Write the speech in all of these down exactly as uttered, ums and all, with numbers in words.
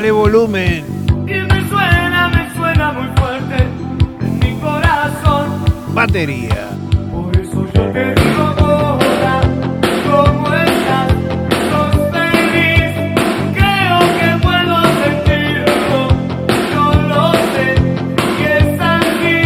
Dale volumen. Y me suena, me suena muy fuerte en mi corazón. Batería. Por eso yo te digo hola, ¿cómo estás? ¿Sos feliz? Creo que puedo sentirlo, yo lo sé, y es así.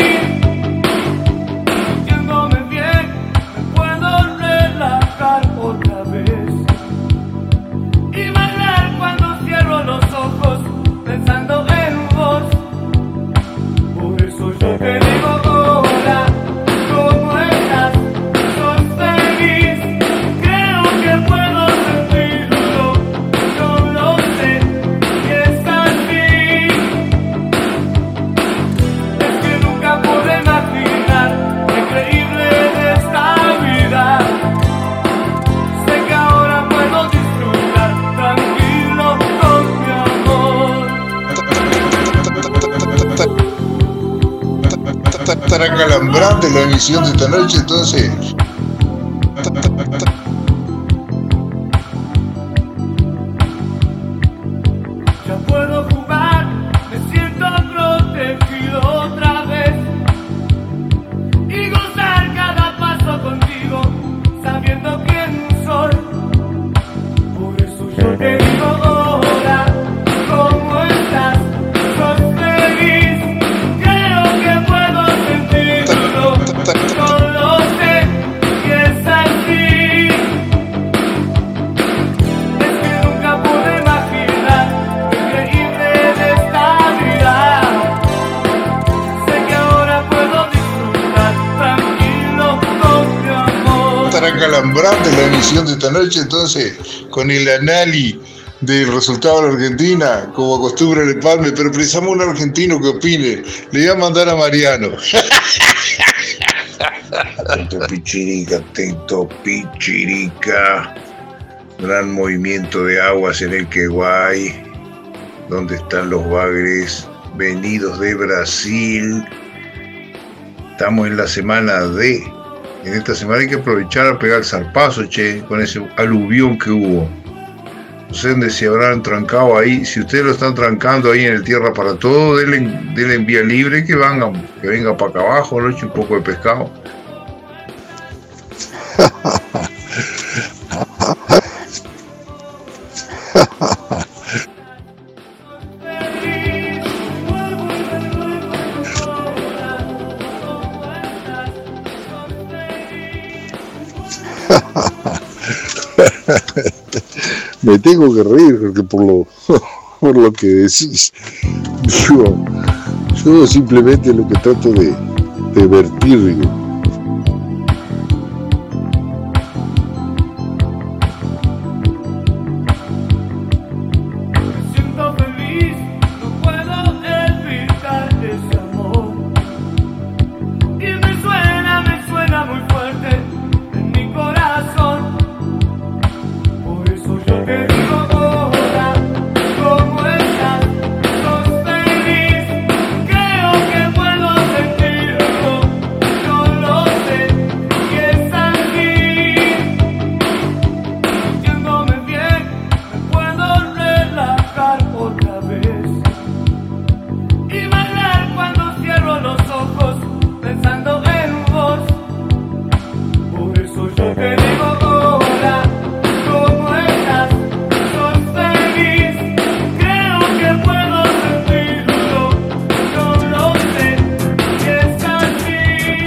Sintiéndome bien, me puedo relajar otra vez y bailar cuando cierro los ojos pensando en vos. Por eso yo te digo hola, ¿cómo estás? ¿Sos feliz? Creo que puedo sentirlo, yo lo sé, y es así. Es que nunca pude imaginar lo increíble de esta vida. Sé que ahora puedo disfrutar tranquilo con mi amor. Estará calambrante la emisión de esta noche, entonces. Ya puedo jugar, me siento protegido otra vez y gozar cada paso contigo, sabiendo quién soy. Por eso yo te digo hola, ¿cómo estás? ¿Sos feliz? Creo que puedo sentirlo, yo lo sé, y es así. Es que nunca pude imaginar lo increíble de esta vida. Sé que ahora puedo disfrutar tranquilo con mi amor. Estará calambrante la emisión de esta noche, entonces, con el análisis del resultado de la Argentina, como acostumbra el Palme, pero precisamos un argentino que opine. Le voy a mandar a Mariano. Atento Pichirica, atento Pichirica. Gran movimiento de aguas en el Queguay. ¿Dónde están los bagres venidos de Brasil? Estamos en la semana D. En esta semana hay que aprovechar a pegar el zarpazo, che, con ese aluvión que hubo. No sé dónde se habrán trancado ahí. Si ustedes lo están trancando ahí en el Tierra para Todo, denle, denle en vía libre, que vengan, que venga para acá abajo, ¿no? Un poco de pescado. Me tengo que reír porque por lo, por lo que decís, yo, yo simplemente lo que trato de, de vertir, digo. Me siento feliz, no puedo evitar ese amor. Y me suena, me suena muy fuerte en mi corazón. Por eso yo te digo hola, ¿cómo estás? ¿Sos feliz? Creo que puedo sentirlo, yo lo sé, y es así. Sintiéndome bien, me puedo relajar otra vez y bailar cuando cierro los ojos pensando en vos. Por eso yo te digo hola, ¿cómo estás? ¿Sos feliz? Creo que puedo sentirlo, yo lo sé, y es así.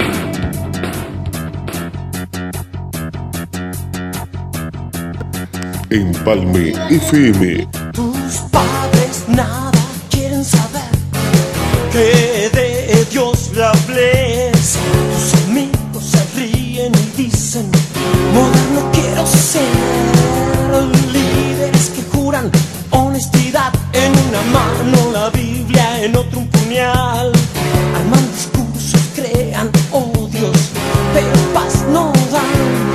Empalme F M. Tus padres nada quieren saber que de Dios le hables. Tus amigos se ríen y dicen, moderno quiero ser. Líderes que juran honestidad, en una mano la Biblia, en otro un puñal. Arman discursos, crean odios, pero paz no dan.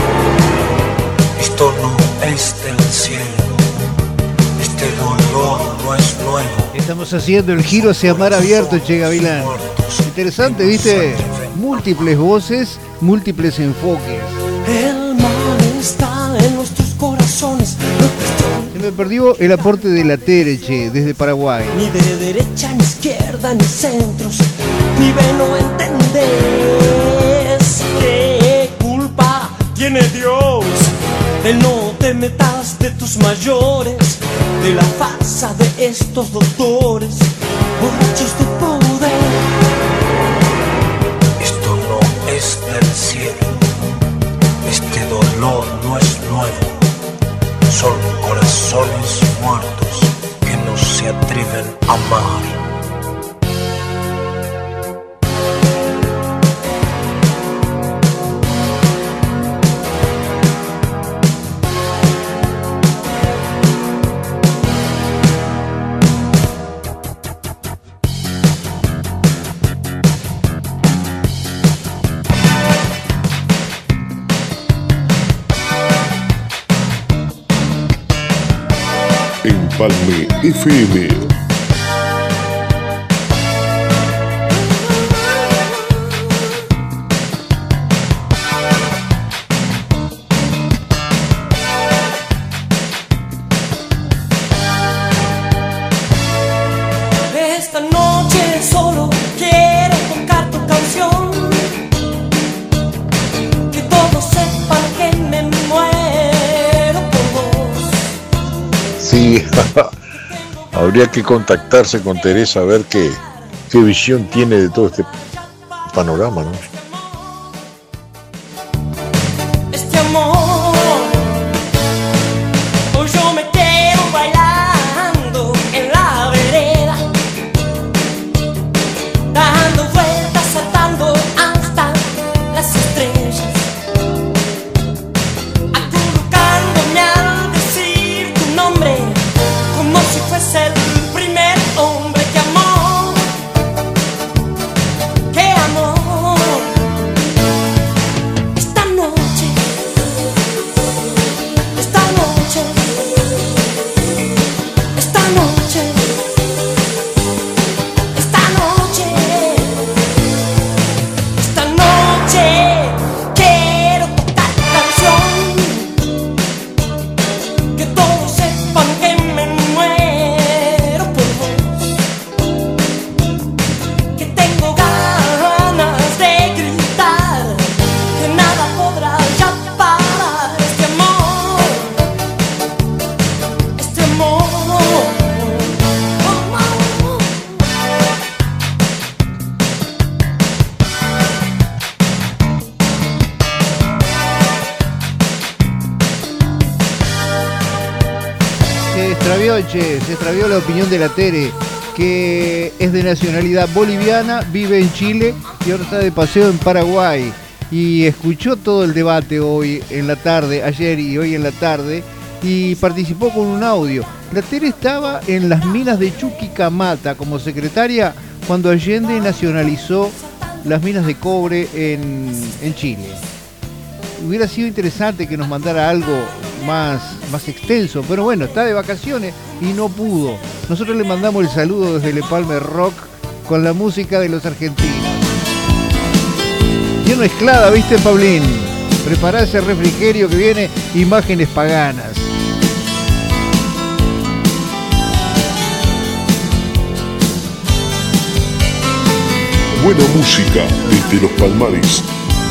Esto no es del cielo, este dolor no es nuevo. Estamos haciendo el giro hacia mar abierto, Che Gavilán. Interesante, ¿viste? Múltiples voces, múltiples enfoques. El mal está en nuestros corazones. razones no cuestiono. Se me perdió el aporte de la Tere, che, desde Paraguay. Ni de derecha, ni izquierda, ni centros, ni ve no entendés. ¿Qué culpa tiene Dios de no te metas de tus mayores, de la farsa de estos doctores, borrachos de poder? Esto no es del cielo, este dolor no es nuevo, son corazones muertos que no se atreven a amar. Empalme F M. Esta noche solo quiero tocar tu canción, que todos sepan que me muero por vos. Sí, habría que contactarse con Teresa a ver qué, qué visión tiene de todo este panorama, ¿no? Este amor, hoy yo me quedo bailando en la vereda, dando vueltas, saltando hasta las estrellas, acurrucándome al decir tu nombre, como si fuese el primer hombre que amó, que amó. Esta noche, esta noche, esta noche, esta noche, esta noche quiero tocar tu canción, que todos sepan que me muero por vos, que tengo ganas de gritar, que nada podrá ya parar este amor, este amor. Se extravió, che, se extravió la opinión de la Tere, que es de nacionalidad boliviana, vive en Chile y ahora está de paseo en Paraguay. Y escuchó todo el debate hoy en la tarde, ayer y hoy en la tarde, y participó con un audio. La Tere estaba en las minas de Chuquicamata como secretaria cuando Allende nacionalizó las minas de cobre en, en Chile. Hubiera sido interesante que nos mandara algo más, más extenso, pero bueno, está de vacaciones y no pudo. Nosotros le mandamos el saludo desde el Empalme Rock con la música de los argentinos. Bien mezclada, ¿viste, Paulín? Prepará ese refrigerio que viene, imágenes paganas. Buena música desde los Palmares.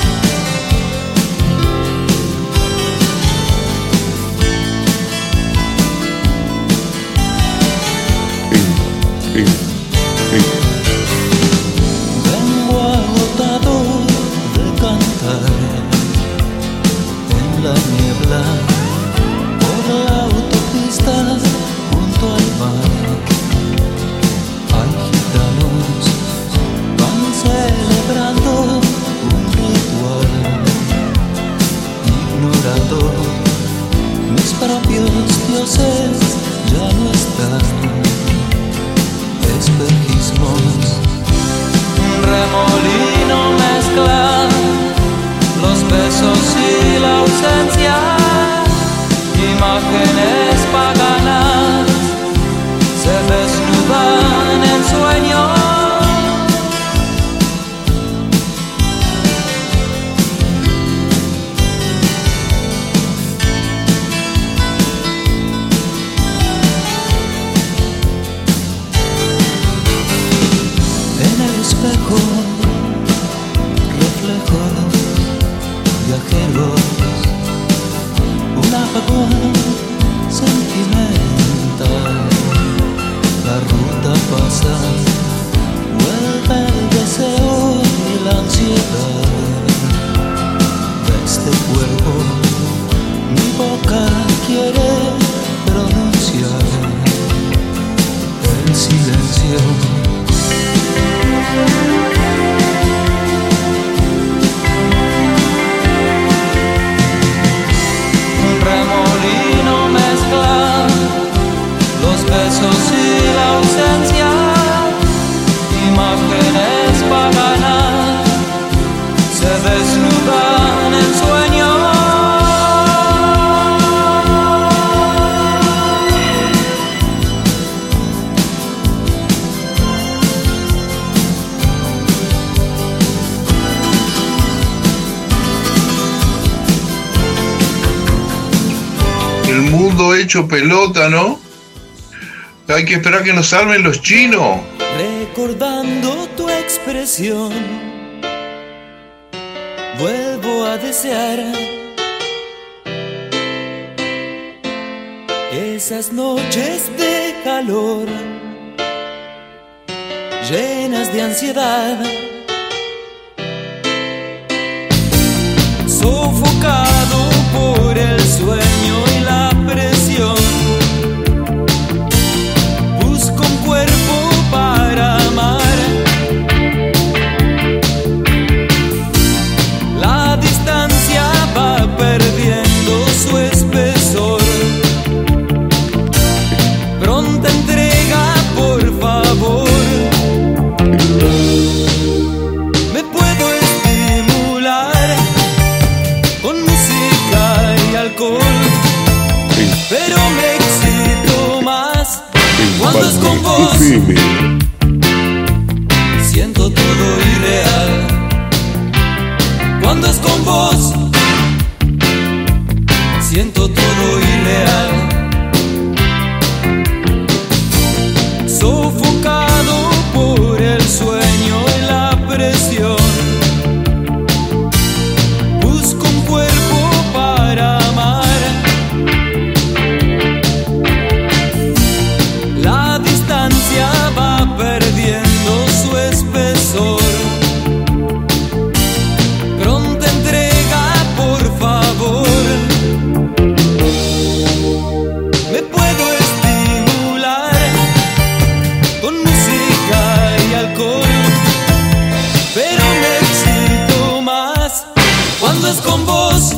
En, en, en. Vengo agotado de cantar en la niebla por la autopista junto al mar. Hay gitanos van celebrando un ritual, ignorando mis propios dioses ya no están. Espejismos, un remolino mezcla los besos y la ausencia, imágenes paganas se desnudan en sueños. fuerza, vuelve el deseo y la ansiedad de este cuerpo. Mi boca quiere pronunciar el silencio. Un remolino mezcla los besos y la ausencia, imágenes paganas se desnudan en sueños. El mundo hecho pelota, ¿no? Hay que esperar que nos armen los chinos. Recordando tu expresión, vuelvo a desear esas noches de calor, llenas de ansiedad, sofocado por el sueño y la presión. Busco un cuerpo para amar. La distancia va perdiendo su espesor. Pronta entrega, por favor. Me puedo estimular con música y alcohol, pero me excito más cuando es con vos. Siento todo irreal cuando es con vos. Siento todo irreal. Sofocado por el sueño y la presión. Busco un cuerpo para amar. La distancia va perdiendo su espesor. Pronta entrega, por favor. Me puedo estimular con música y alcohol, pero me excito más cuando es con vos.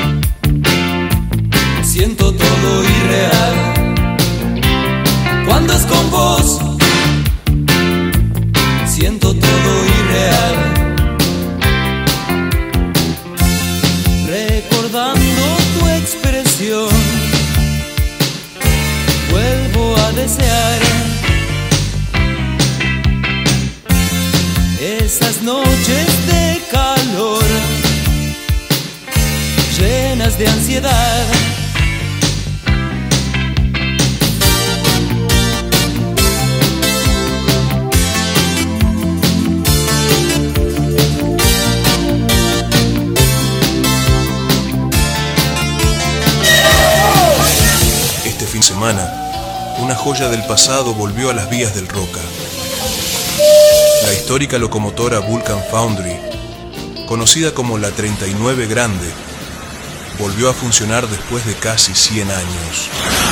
Siento todo irreal cuando es con vos. Siento todo irreal. Recordando tu expresión, vuelvo a desear esas noches de calor, llenas de ansiedad. Este fin de semana, una joya del pasado volvió a las vías del Roca. La histórica locomotora Vulcan Foundry, conocida como la treinta y nueve Grande, volvió a funcionar después de casi cien años.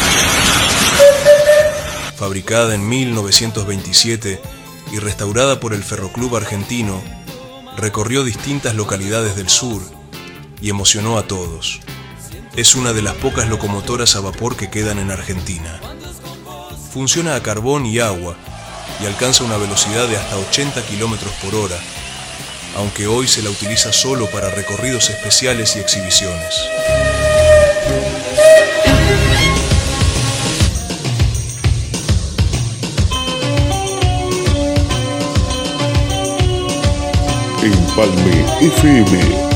Fabricada en mil novecientos veintisiete y restaurada por el Ferroclub Argentino, recorrió distintas localidades del sur y emocionó a todos. Es una de las pocas locomotoras a vapor que quedan en Argentina. Funciona a carbón y agua y alcanza una velocidad de hasta ochenta kilómetros por hora, aunque hoy se la utiliza solo para recorridos especiales y exhibiciones. Empalme F M.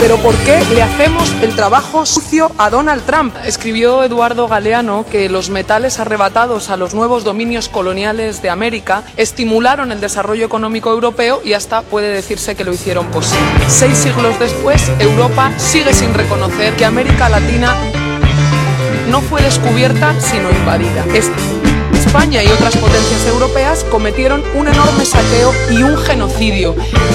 Pero ¿por qué le hacemos el trabajo sucio a Donald Trump? Escribió Eduardo Galeano que los metales arrebatados a los nuevos dominios coloniales de América estimularon el desarrollo económico europeo y hasta puede decirse que lo hicieron posible. Seis siglos después, Europa sigue sin reconocer que América Latina no fue descubierta sino invadida. España y otras potencias europeas cometieron un enorme saqueo y un genocidio.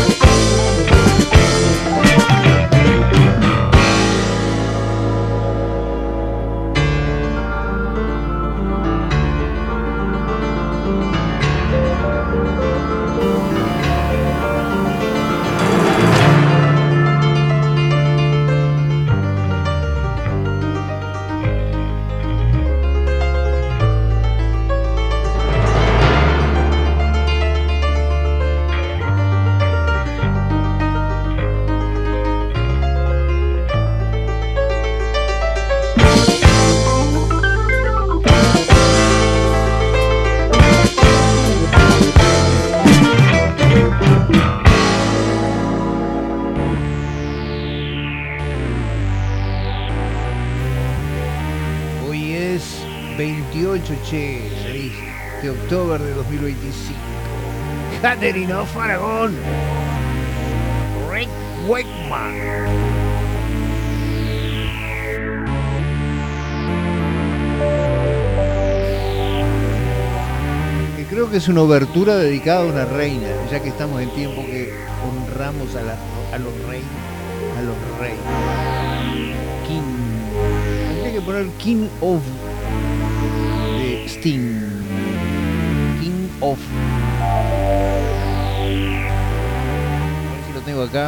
veintiocho, che, de octubre de dos mil veinticinco. Catherine of Aragón. Rick Wakeman. Que creo que es una obertura dedicada a una reina, ya que estamos en tiempo que honramos a, la, a los reyes, a los reyes. King. Tendría que poner King of de Sting. King of. A ver si lo tengo acá.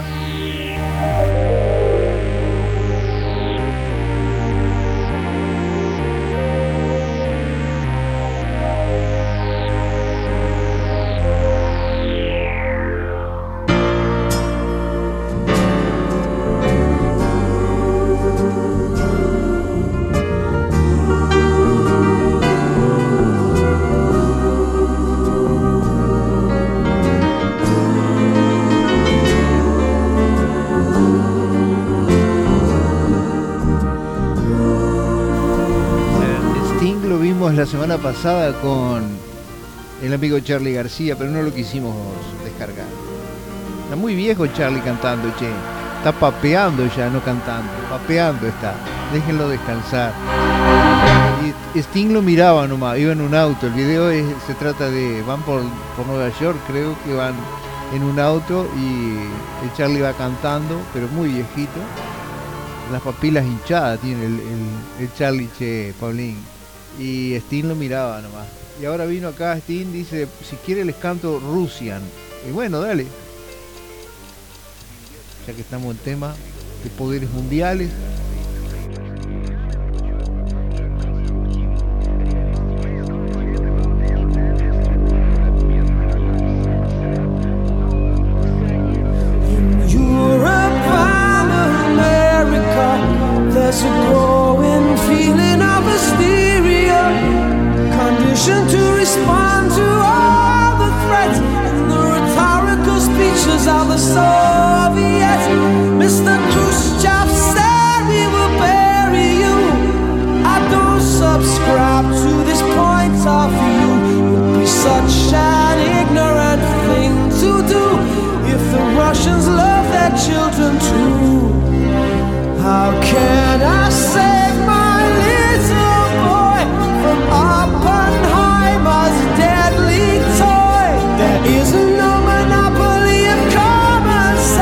La semana pasada con el amigo Charlie García, pero no lo quisimos descargar. Está muy viejo Charlie cantando, che. Está papeando ya, no cantando. Papeando está. Déjenlo descansar. Y Sting lo miraba nomás, iba en un auto. El video es, se trata de... Van por, por Nueva York, creo que van en un auto y el Charlie va cantando, pero muy viejito. Las papilas hinchadas tiene el, el, el Charlie, che, Paulín. Y Sting lo miraba nomás. Y ahora vino acá Sting, dice, si quiere les canto Russian. Y bueno, dale. Ya que estamos en tema de poderes mundiales. To respond to all the threats and the rhetorical speeches of the Soviets. Mister Khrushchev said we will bury you. I don't subscribe to this point of view. It would be such an ignorant thing to do if the Russians love their children too. How can I save my little boy from Oppenheimer's deadly toy? There is no monopoly of common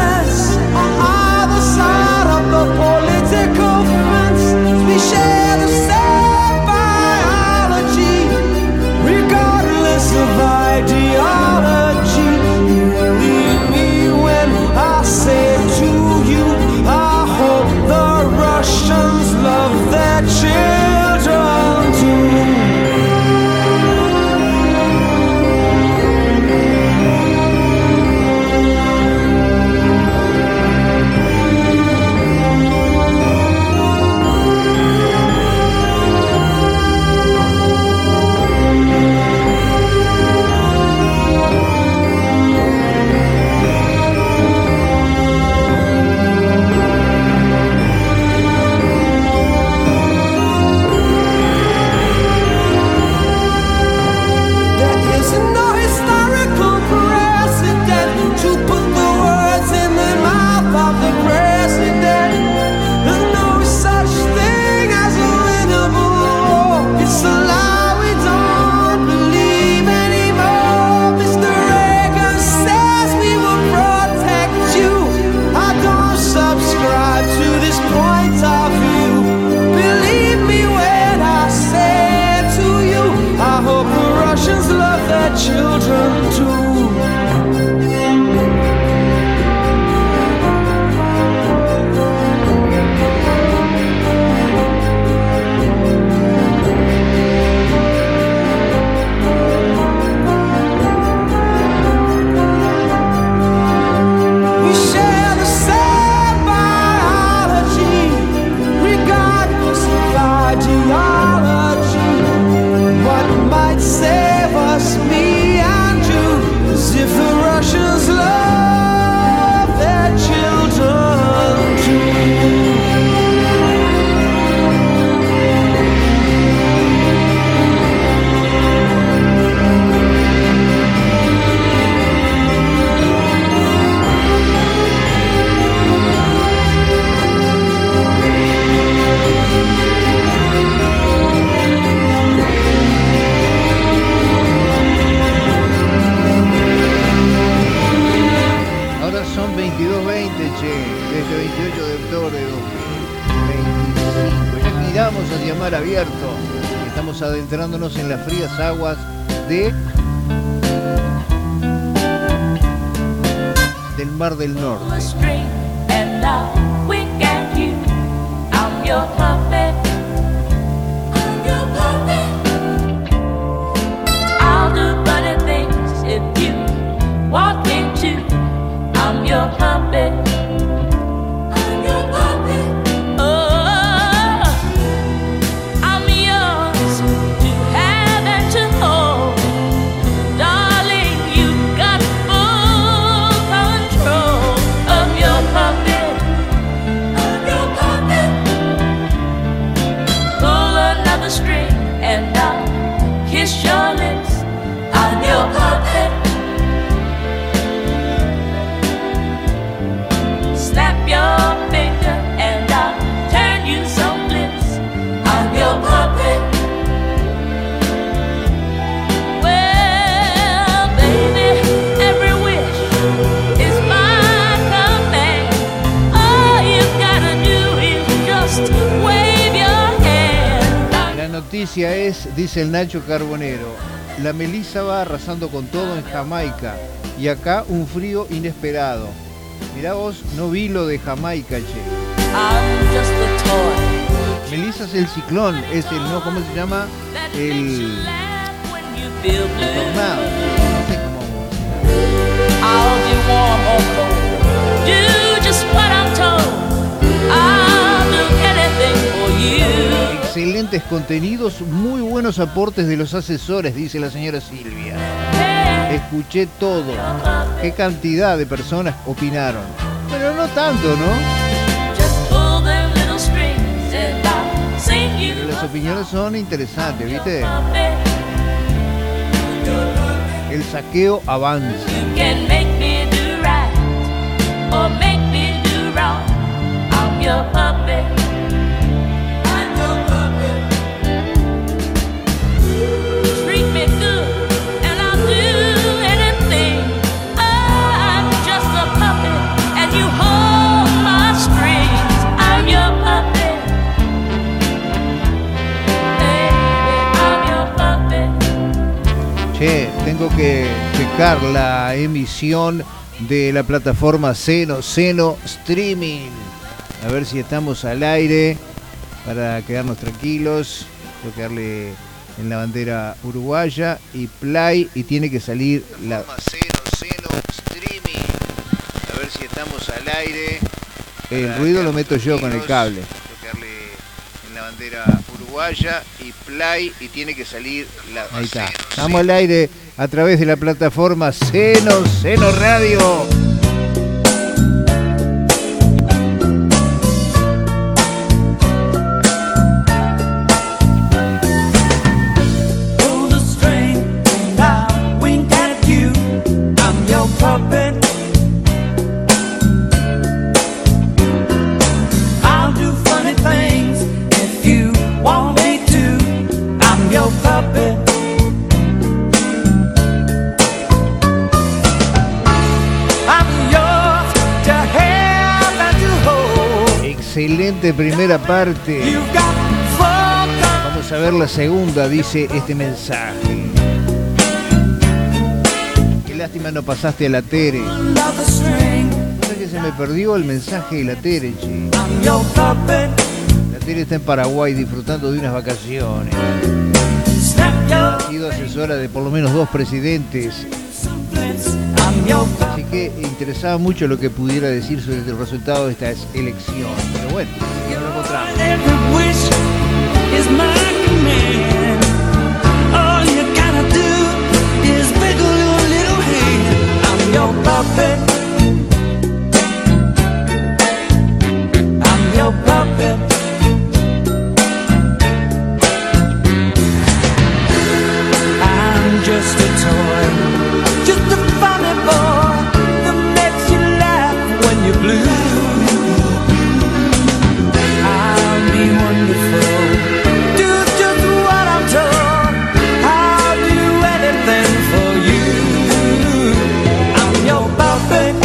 desierto. Estamos adentrándonos en las frías aguas de del Mar del Norte. Walk into, I'm your puppet. I'm your puppet. Oh, I'm yours to have and to hold. Darling, you've got full control of your puppet. I'm your puppet. Pull another string and I'll kiss your lips. I'm your puppet. Snap your finger and I'll turn you some bliss. I'm your puppet. Well, baby, every wish is my command. All you gotta do is just wave your hand. La noticia es, dice el Nacho Carbonero, la Melissa va arrasando con todo en Jamaica y acá un frío inesperado. Mirá vos, no vi lo de Jamaica, che. Melissa es el ciclón, es el, no, ¿cómo se llama? El, el tornado. No sé cómo. Excelentes contenidos, muy buenos aportes de los asesores, dice la señora Silvia. Escuché todo. Qué cantidad de personas opinaron. Pero no tanto, ¿no? Pero las opiniones son interesantes, ¿viste? El saqueo avanza. Che, tengo que checar la emisión de la plataforma Seno, Seno Streaming. A ver si estamos al aire para quedarnos tranquilos. Tengo que darle en la bandera uruguaya y play y tiene que salir la Seno, Seno Streaming. A ver si estamos al aire. El ruido lo meto yo con el cable. Tengo que darle en la bandera uruguaya y play y tiene que salir la ahí está. Seno, estamos Seno. Al aire a través de la plataforma Seno, Seno Radio. Excelente primera parte. Vamos a ver la segunda, dice este mensaje. Qué lástima no pasaste a la Tere. No sé que se me perdió el mensaje de la Tere, che. La Tere está en Paraguay disfrutando de unas vacaciones. Ha sido asesora de por lo menos dos presidentes. Así que interesaba mucho lo que pudiera decir sobre el resultado de esta elección. Pero bueno, ya lo encontramos. Just a toy, just a funny boy that makes you laugh when you're blue. I'll be wonderful, do just what I'm told. I'll do anything for you. I'm your puppet.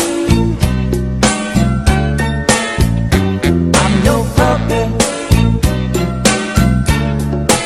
I'm your puppet.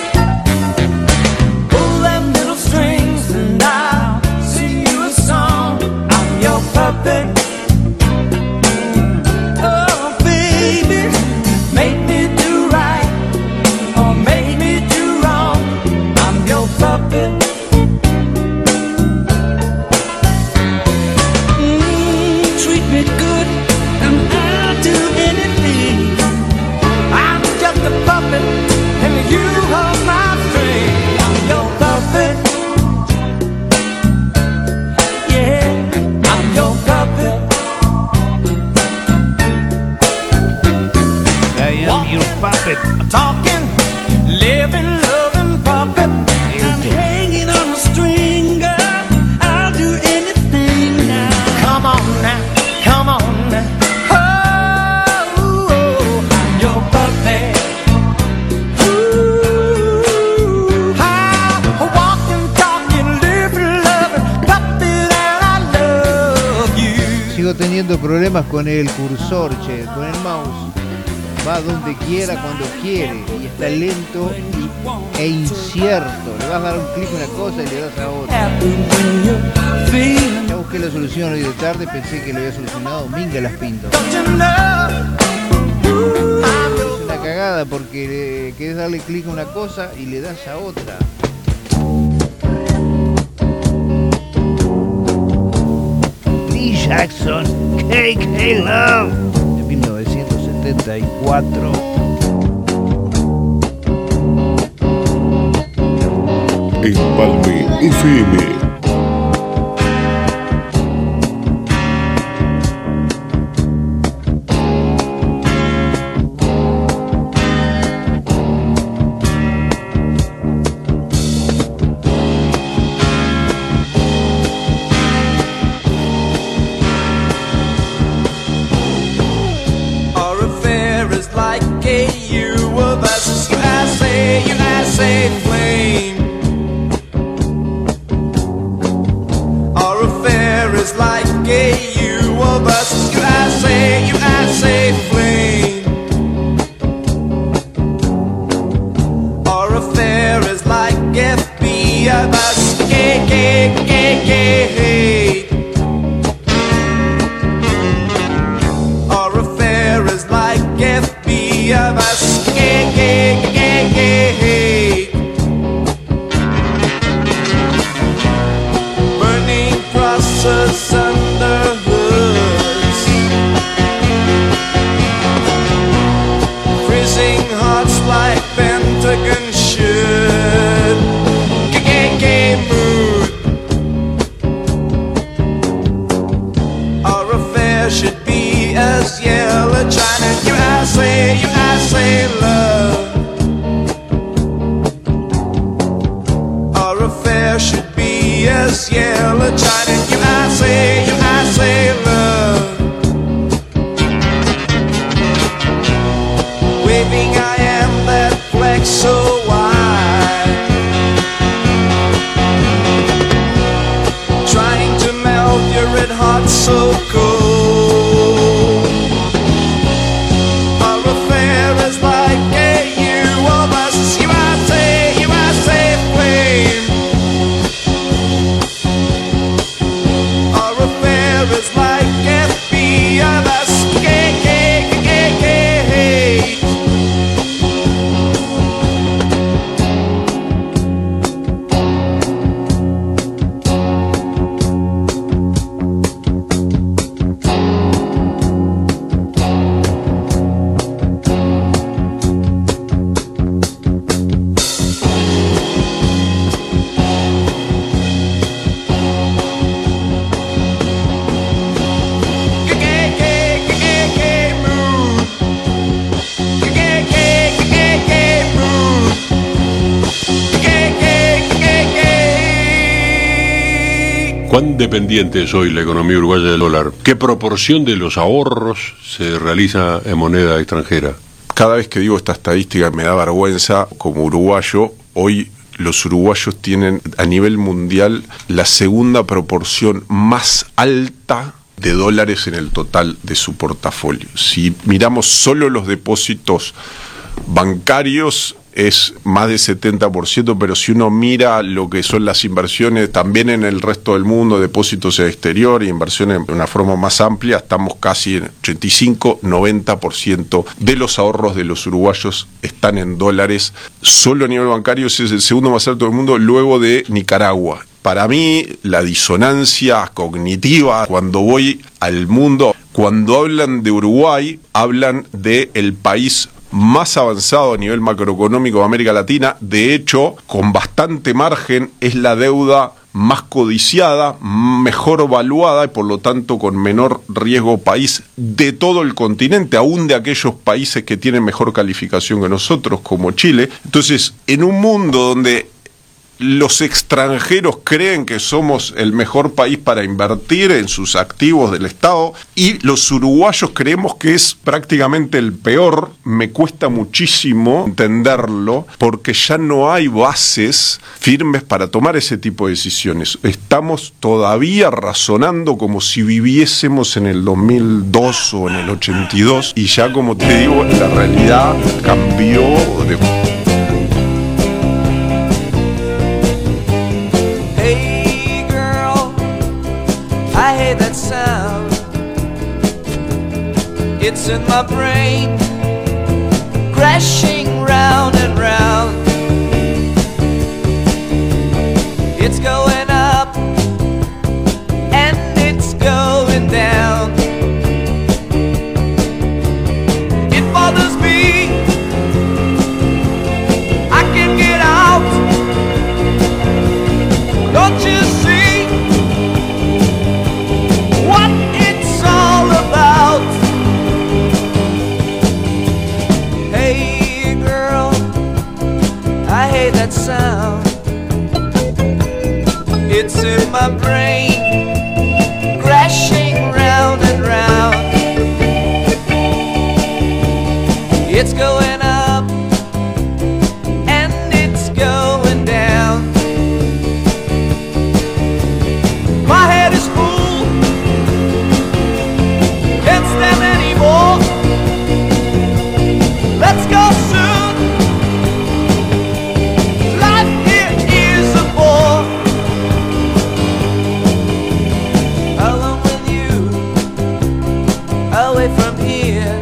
sigo teniendo problemas con el cursor, che, con el mouse. Va donde quiera, cuando quiere, y está lento y, e incierto. Le vas a dar un clic a una cosa y le das a otra. Ya busqué la solución hoy de tarde, pensé que lo había solucionado. Minga las pinto. Es una cagada porque le, querés darle clic a una cosa y le das a otra. Lee Jackson, K K Love, de mil novecientos setenta y cuatro. Empalme F M. ¿Cuán dependiente es hoy la economía uruguaya del dólar? ¿Qué proporción de los ahorros se realiza en moneda extranjera? Cada vez que digo esta estadística me da vergüenza como uruguayo. Hoy los uruguayos tienen a nivel mundial la segunda proporción más alta de dólares en el total de su portafolio. Si miramos solo los depósitos bancarios, es más de setenta por ciento, pero si uno mira lo que son las inversiones también en el resto del mundo, depósitos en el exterior y inversiones de una forma más amplia, estamos casi en ochenta y cinco a noventa por ciento de los ahorros de los uruguayos están en dólares. Solo a nivel bancario ese es el segundo más alto del mundo, luego de Nicaragua. Para mí, la disonancia cognitiva cuando voy al mundo, cuando hablan de Uruguay, hablan de el país más avanzado a nivel macroeconómico de América Latina. De hecho, con bastante margen, es la deuda más codiciada, mejor evaluada y por lo tanto con menor riesgo país de todo el continente, aún de aquellos países que tienen mejor calificación que nosotros, como Chile. Entonces, en un mundo donde los extranjeros creen que somos el mejor país para invertir en sus activos del Estado y los uruguayos creemos que es prácticamente el peor. Me cuesta muchísimo entenderlo porque ya no hay bases firmes para tomar ese tipo de decisiones. Estamos todavía razonando como si viviésemos en el dos mil dos o en el ochenta y dos y ya, como te digo, la realidad cambió de... That sound, it's in my brain, crashing round and round. It's going up and it's going down. It bothers me, I can't get out. Don't you see what it's all about? Hey girl, I hate that sound. It's in my brain, crashing round and round. It's going up and it's going down. My head is full, can't stand anymore. Let's go soon. Life here is a bore. Alone with you, away from here.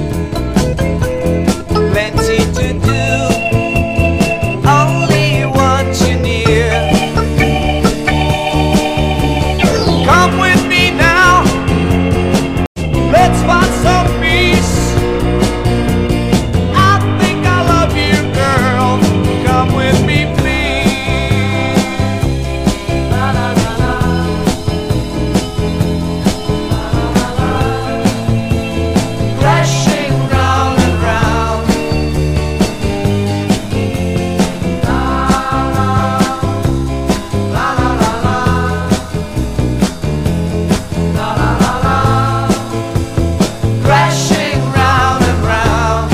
Plenty to do, only want you near. Come with me now, let's find some peace. I think I love you, girl. Come with me, please. La la la la. Crashing round and round. La la la la la la. La la la la. Crashing round and round.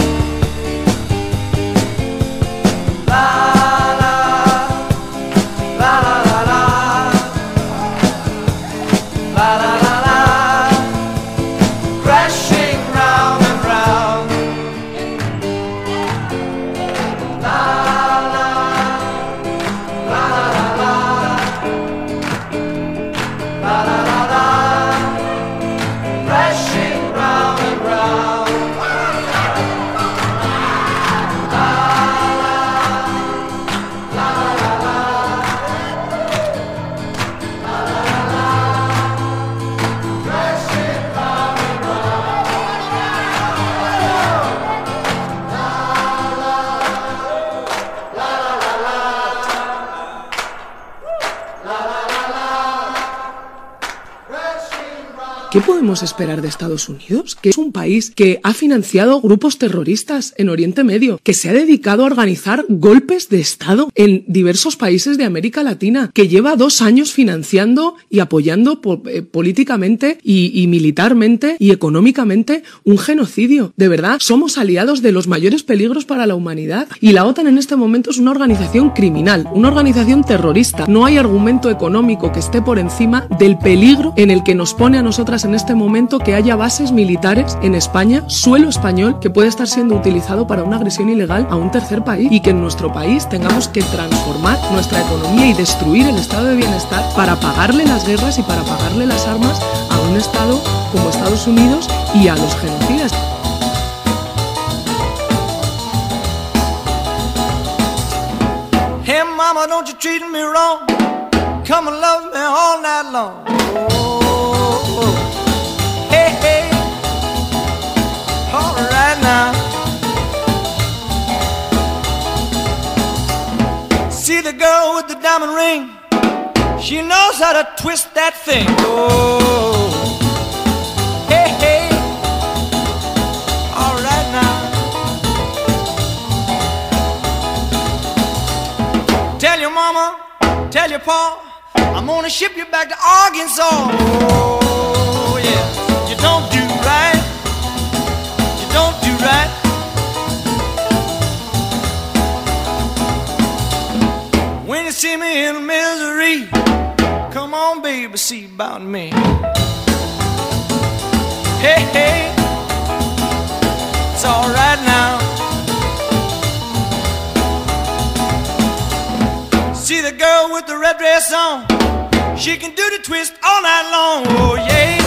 La la la la la la. La la la la. Crashing round and round. La la la la la. La la la la. Crashing round and round. ¿Qué podemos esperar de Estados Unidos? Que es un país que ha financiado grupos terroristas en Oriente Medio, que se ha dedicado a organizar golpes de Estado en diversos países de América Latina, que lleva dos años financiando y apoyando po eh, políticamente y, y militarmente y económicamente un genocidio. De verdad, somos aliados de los mayores peligros para la humanidad y la OTAN en este momento es una organización criminal, una organización terrorista. No hay argumento económico que esté por encima del peligro en el que nos pone a nosotras en este momento que haya bases militares en España, suelo español, que puede estar siendo utilizado para una agresión ilegal a un tercer país y que en nuestro país tengamos que transformar nuestra economía y destruir el estado de bienestar para pagarle las guerras y para pagarle las armas a un estado como Estados Unidos y a los genocidas. Hey mama, don't you treat me wrong. Come and love me all night long. Oh, oh. Hey, hey. All right now. See the girl with the diamond ring. She knows how to twist that thing. Oh. Hey, hey. All right now. Tell your mama Tell you, Paul, I'm gonna ship you back to Arkansas. Oh, yeah. You don't do right. You don't do right. When you see me in misery, come on, baby, see about me. Hey, hey, it's all right now. See the girl with the red dress on, she can do the twist all night long, oh yeah.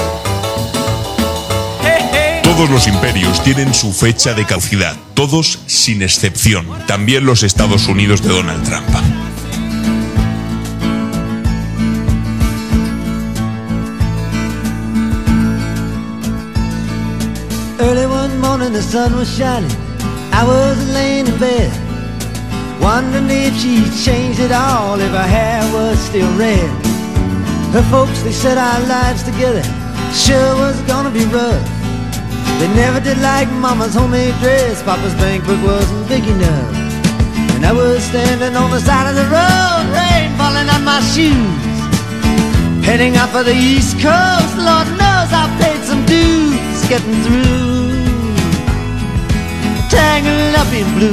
Hey, hey. Todos los imperios tienen su fecha de caducidad, todos sin excepción, también los Estados Unidos de Donald Trump. Early one morning the sun was shining, I was laying in bed, wondering if she changed it all, if her hair was still red. Her folks, they said our lives together sure was gonna be rough. They never did like Mama's homemade dress, Papa's bank book wasn't big enough. And I was standing on the side of the road, rain falling on my shoes, heading out for the East Coast. Lord knows I paid some dues getting through, tangled up in blue.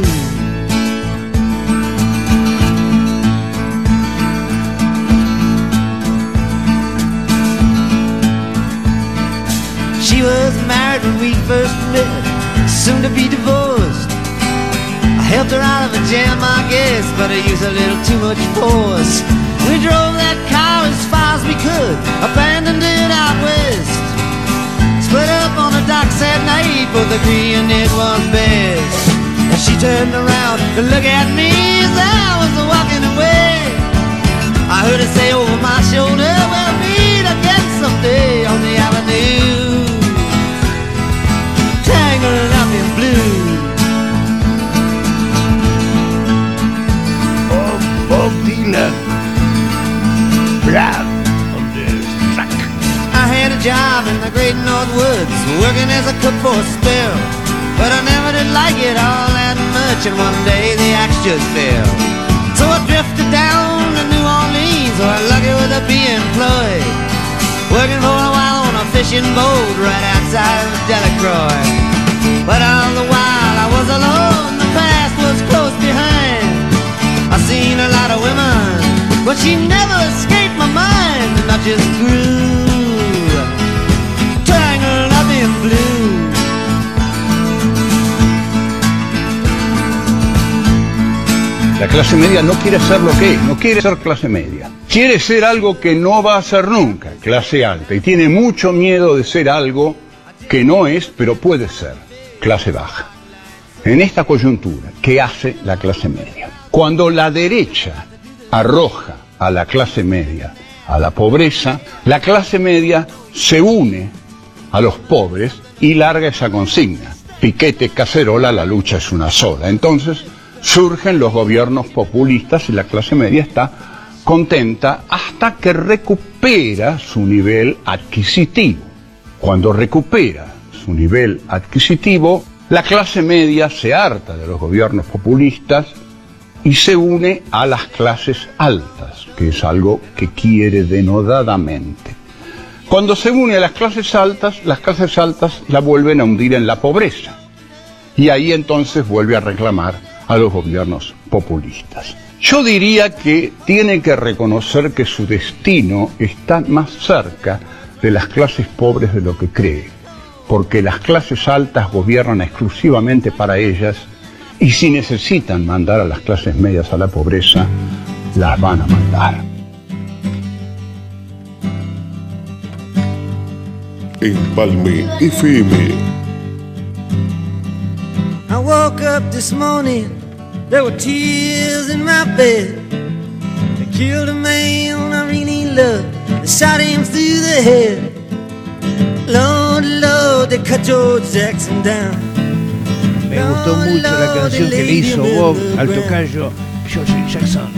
She was married when we first met, soon to be divorced. I helped her out of a jam, I guess, but I used a little too much force. We drove that car as far as we could, abandoned it out west. Split up on the docks at night, both agreeing it was best. And she turned around to look at me as I was walking away. I heard her say over my shoulder, we'll meet again someday on the avenue, tangled up in blue. Bob, Bob Dylan, Blood on the Track. I had a job in the great North Woods, working as a cook for a spell, but I never did like it all that much, and one day the axe just fell. So I drifted down to New Orleans, where lucky with a be employed, working for a while on a fishing boat right outside of Delacroix. But all the while I was alone, the past was close behind. I seen a lot of women, but she never escaped my mind, and I just grew tangled up in blue. La clase media no quiere ser lo que es, no quiere ser clase media. Quiere ser algo que no va a ser nunca, clase alta, y tiene mucho miedo de ser algo que no es, pero puede ser, clase baja. En esta coyuntura, ¿qué hace la clase media? Cuando la derecha arroja a la clase media a la pobreza, la clase media se une a los pobres y larga esa consigna: piquete, cacerola, la lucha es una sola. Entonces surgen los gobiernos populistas y la clase media está contenta hasta que recupera su nivel adquisitivo. Cuando recupera su nivel adquisitivo, la clase media se harta de los gobiernos populistas y se une a las clases altas, que es algo que quiere denodadamente. Cuando se une a las clases altas, las clases altas la vuelven a hundir en la pobreza, y ahí entonces vuelve a reclamar a los gobiernos populistas. Yo diría que tiene que reconocer que su destino está más cerca de las clases pobres de lo que cree, porque las clases altas gobiernan exclusivamente para ellas, y si necesitan mandar a las clases medias a la pobreza, las van a mandar. Empalme F M. I woke up this morning, there were tears in my bed. They killed a man I really loved, they shot him through the head. Lord, Lord, they cut George Jackson down. Me gustó mucho la canción que le hizo Bob al tocayo George Jackson.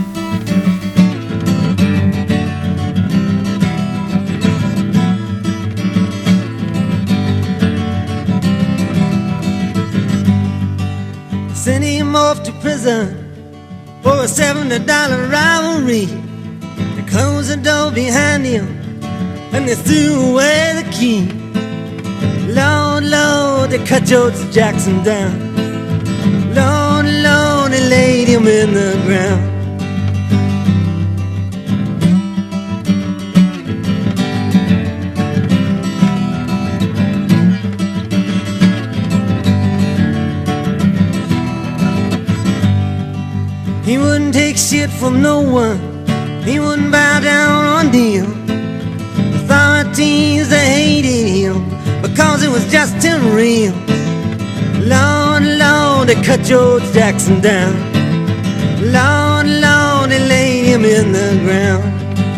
Sent him off to prison for a seventy dollar rivalry. closed the door behind him and they threw away the key. Lord, Lord, they cut George Jackson down. Lord, Lord, they laid him in the ground. He wouldn't take shit from no one. He wouldn't bow down on them. Authorities, they hated him because it was just too real. Lord, Lord, they cut George Jackson down. Lord, Lord, they laid him in the ground.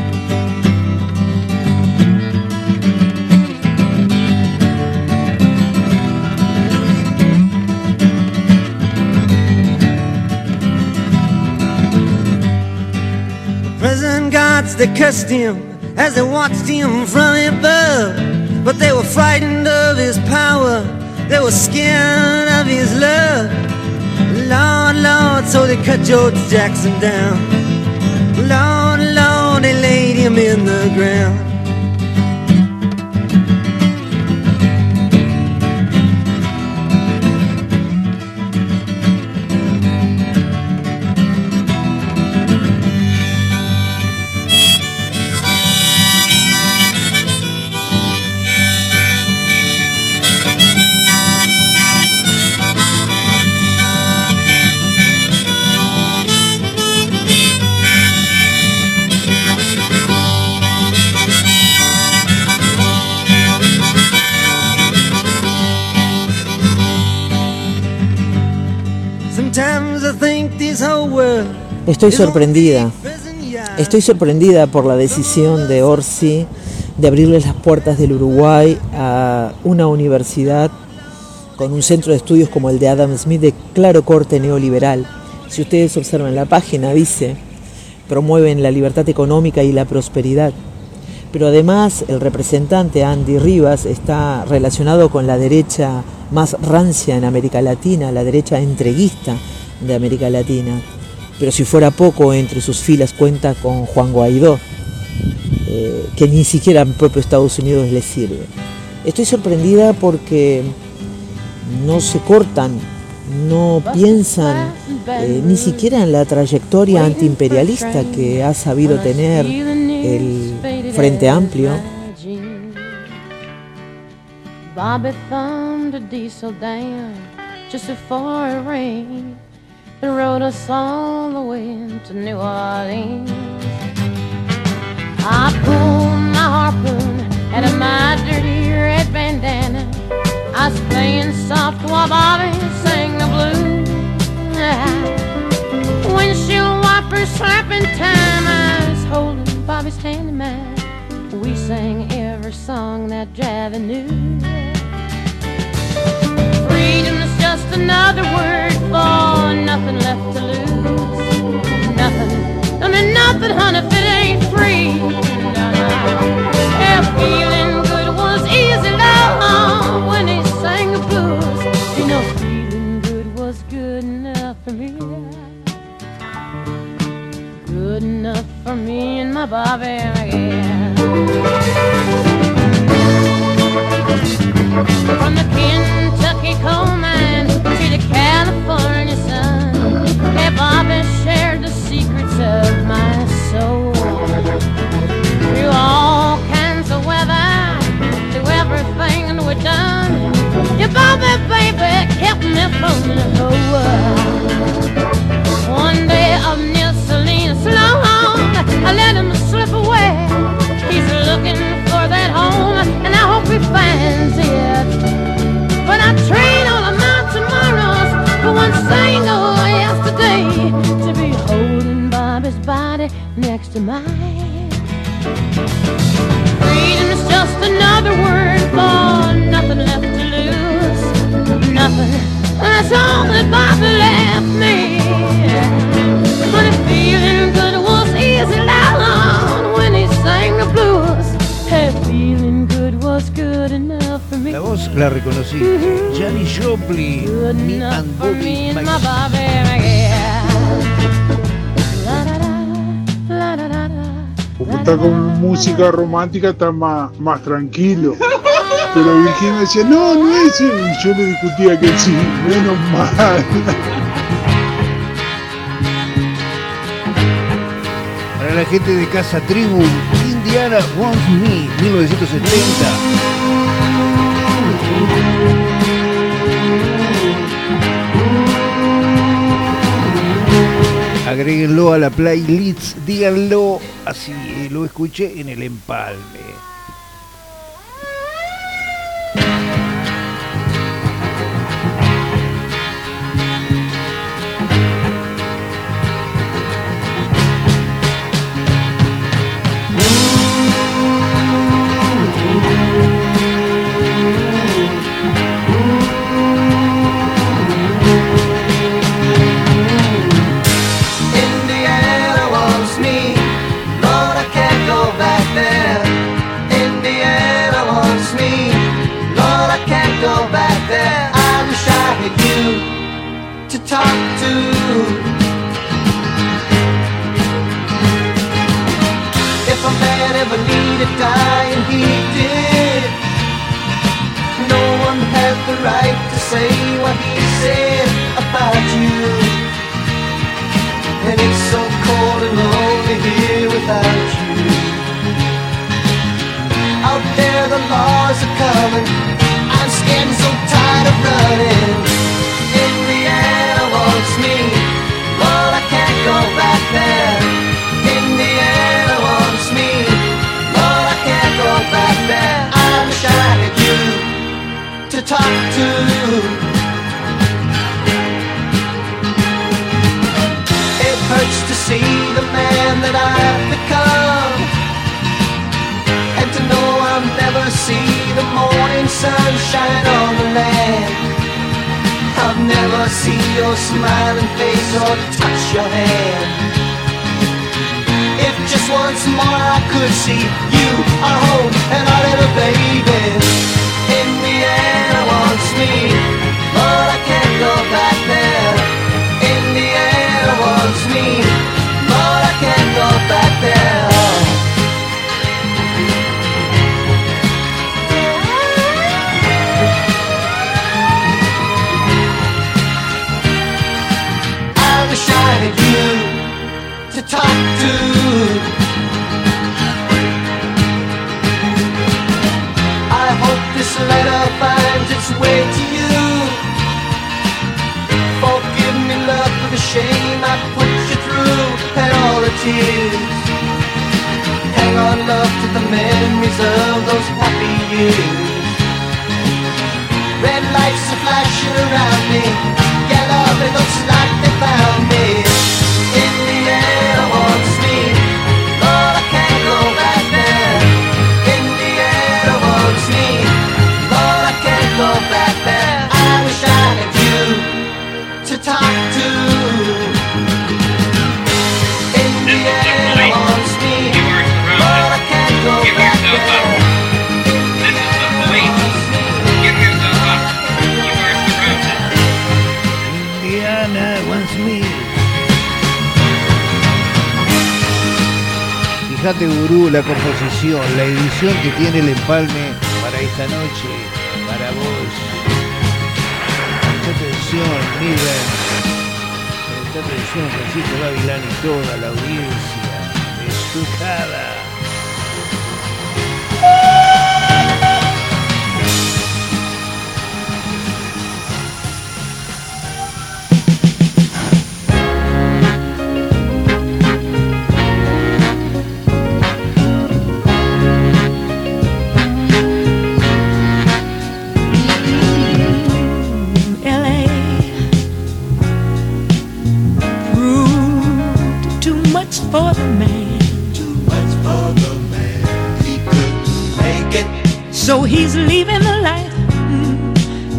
Prison guards, they cursed him as they watched him from above. But they were frightened of his power, they were scared of his love. Lord, Lord, so they cut George Jackson down. Lord, Lord, they laid him in the ground. Estoy sorprendida. Estoy sorprendida por la decisión de Orsi de abrirles las puertas del Uruguay a una universidad con un centro de estudios como el de Adam Smith de claro corte neoliberal. Si ustedes observan la página, dice, promueven la libertad económica y la prosperidad. Pero además el representante Andy Rivas está relacionado con la derecha más rancia en América Latina, la derecha entreguista de América Latina. Pero si fuera poco, entre sus filas cuenta con Juan Guaidó, eh, que ni siquiera al propio Estados Unidos le sirve. Estoy sorprendida porque no se cortan, no piensan eh, ni siquiera en la trayectoria antiimperialista que ha sabido tener el Frente Amplio. Bobby thumbed a diesel down just before it rained and rode us all the way to New Orleans. I pulled my harpoon out of my dirty red bandana. I was playing soft while Bobby sang the blues. Windshield wipers slapping time, I was holding Bobby's hand in mine. We sang every song that Javi knew. Freedom's just another word for nothing left to lose. Nothing, I mean nothing, honey, if it ain't free. No, no. Yeah, feeling good was easy, love, when he sang the blues. You know, feeling good was good enough for me. Good enough for me and my Bobby, yeah. From the Kentucky coal mine to the California sun, hey, Bobby shared the secrets of my soul. Through all kinds of weather, through everything we've done, your Bobby, baby, kept me from the whole world. One day of near Salinas long, I let him slip away. He's looking for that home, and I hope he finds it. But I trade all of my tomorrows for one single yesterday, to be holding Bobby's body next to mine. Freedom's just another word for nothing left to lose. Nothing, that's all that Bobby left me. But if feeling good was easy, loud when he sang the blues, hey, feeling good was good enough for me. La voz la reconocí. Janis Joplin, Good Me enough and for Bobby me and my McGee. Bobby, yeah. La da da, la da da da. Como está con música romántica está más, más tranquilo. Pero Virginia decía, no, no es él. Y yo le discutía que sí, menos mal. Para la gente de Casa Tribu, Indiana Wants Me, mil novecientos setenta. Agréguenlo a la playlist, díganlo así, lo escuché en el empalme. Talk to. If a man ever needed dying, he did. No one had the right to say what he said about you. And it's so cold and lonely here without you. Out there the laws are coming. I'm scared and so tired of running. Indiana wants me, Lord, I can't go back there. Indiana wants me, Lord, I can't go back there. I wish I had you to talk to. It hurts to see the man that I've become, and to know I'll never see the morning sunshine on the land. I'll never see your smiling face or touch your hand. If just once more I could see you, our home, and our little baby. Indiana wants me, but I can't go back there. Indiana wants me, but I can't go back there. You to talk to. I hope this letter finds its way to you. Forgive me, love, for the shame I put you through and all the tears. Hang on, love, to the memories of those happy years. Red lights are flashing around me. Yeah, love, it looks like they found me. Indiana wants me, Lord, I can't go back there. Indiana wants me, Lord, I can't go back there. I wish I had you to talk to. Indiana wants me, Lord, I can't go back there. This is the police. Give yourself up. You are surrounded. Indiana wants me. Fíjate, Gurú, la composición, la edición que tiene el empalme para esta noche, para vos. Presta atención, Miller. Presta atención, Francisco Gavilán y toda la audiencia. Estucada. For the man, too much for the man. He couldn't make it, so he's leaving the life mm.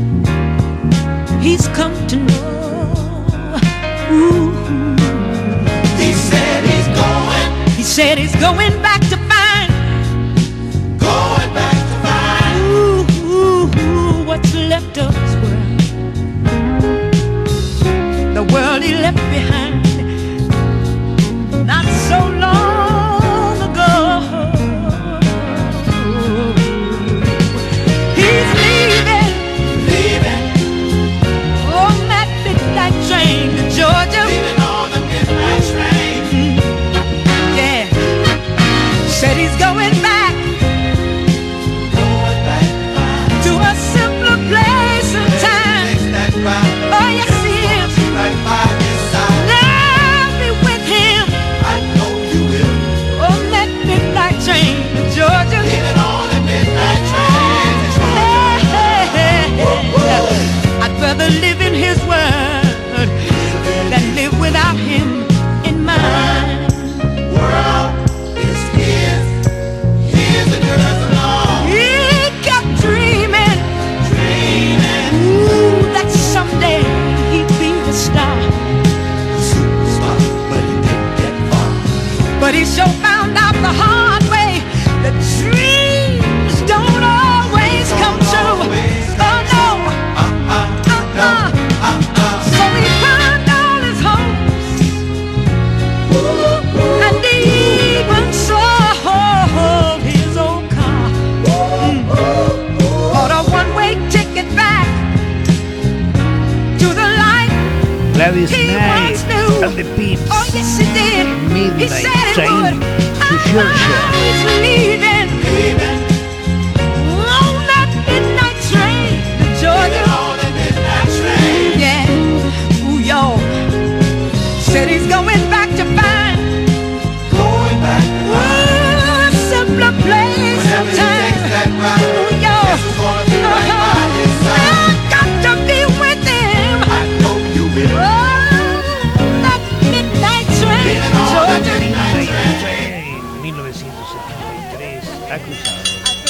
he's come to know. Ooh. He said he's going. He said he's going back to find. Going back to find. Ooh, ooh, ooh, what's left of his world? The world he left behind. Not so long ago. to Georgia. He's leaving, leaving on that midnight train to Georgia. On that midnight train. Yeah, ooh, y'all. Said he's going back to find, going back to find a simpler place of time. Ooh, y'all. Uh-huh. I got to be with him. I know you will. Oh, that midnight train to Georgia. mil novecientos setenta y tres, ha cruzado.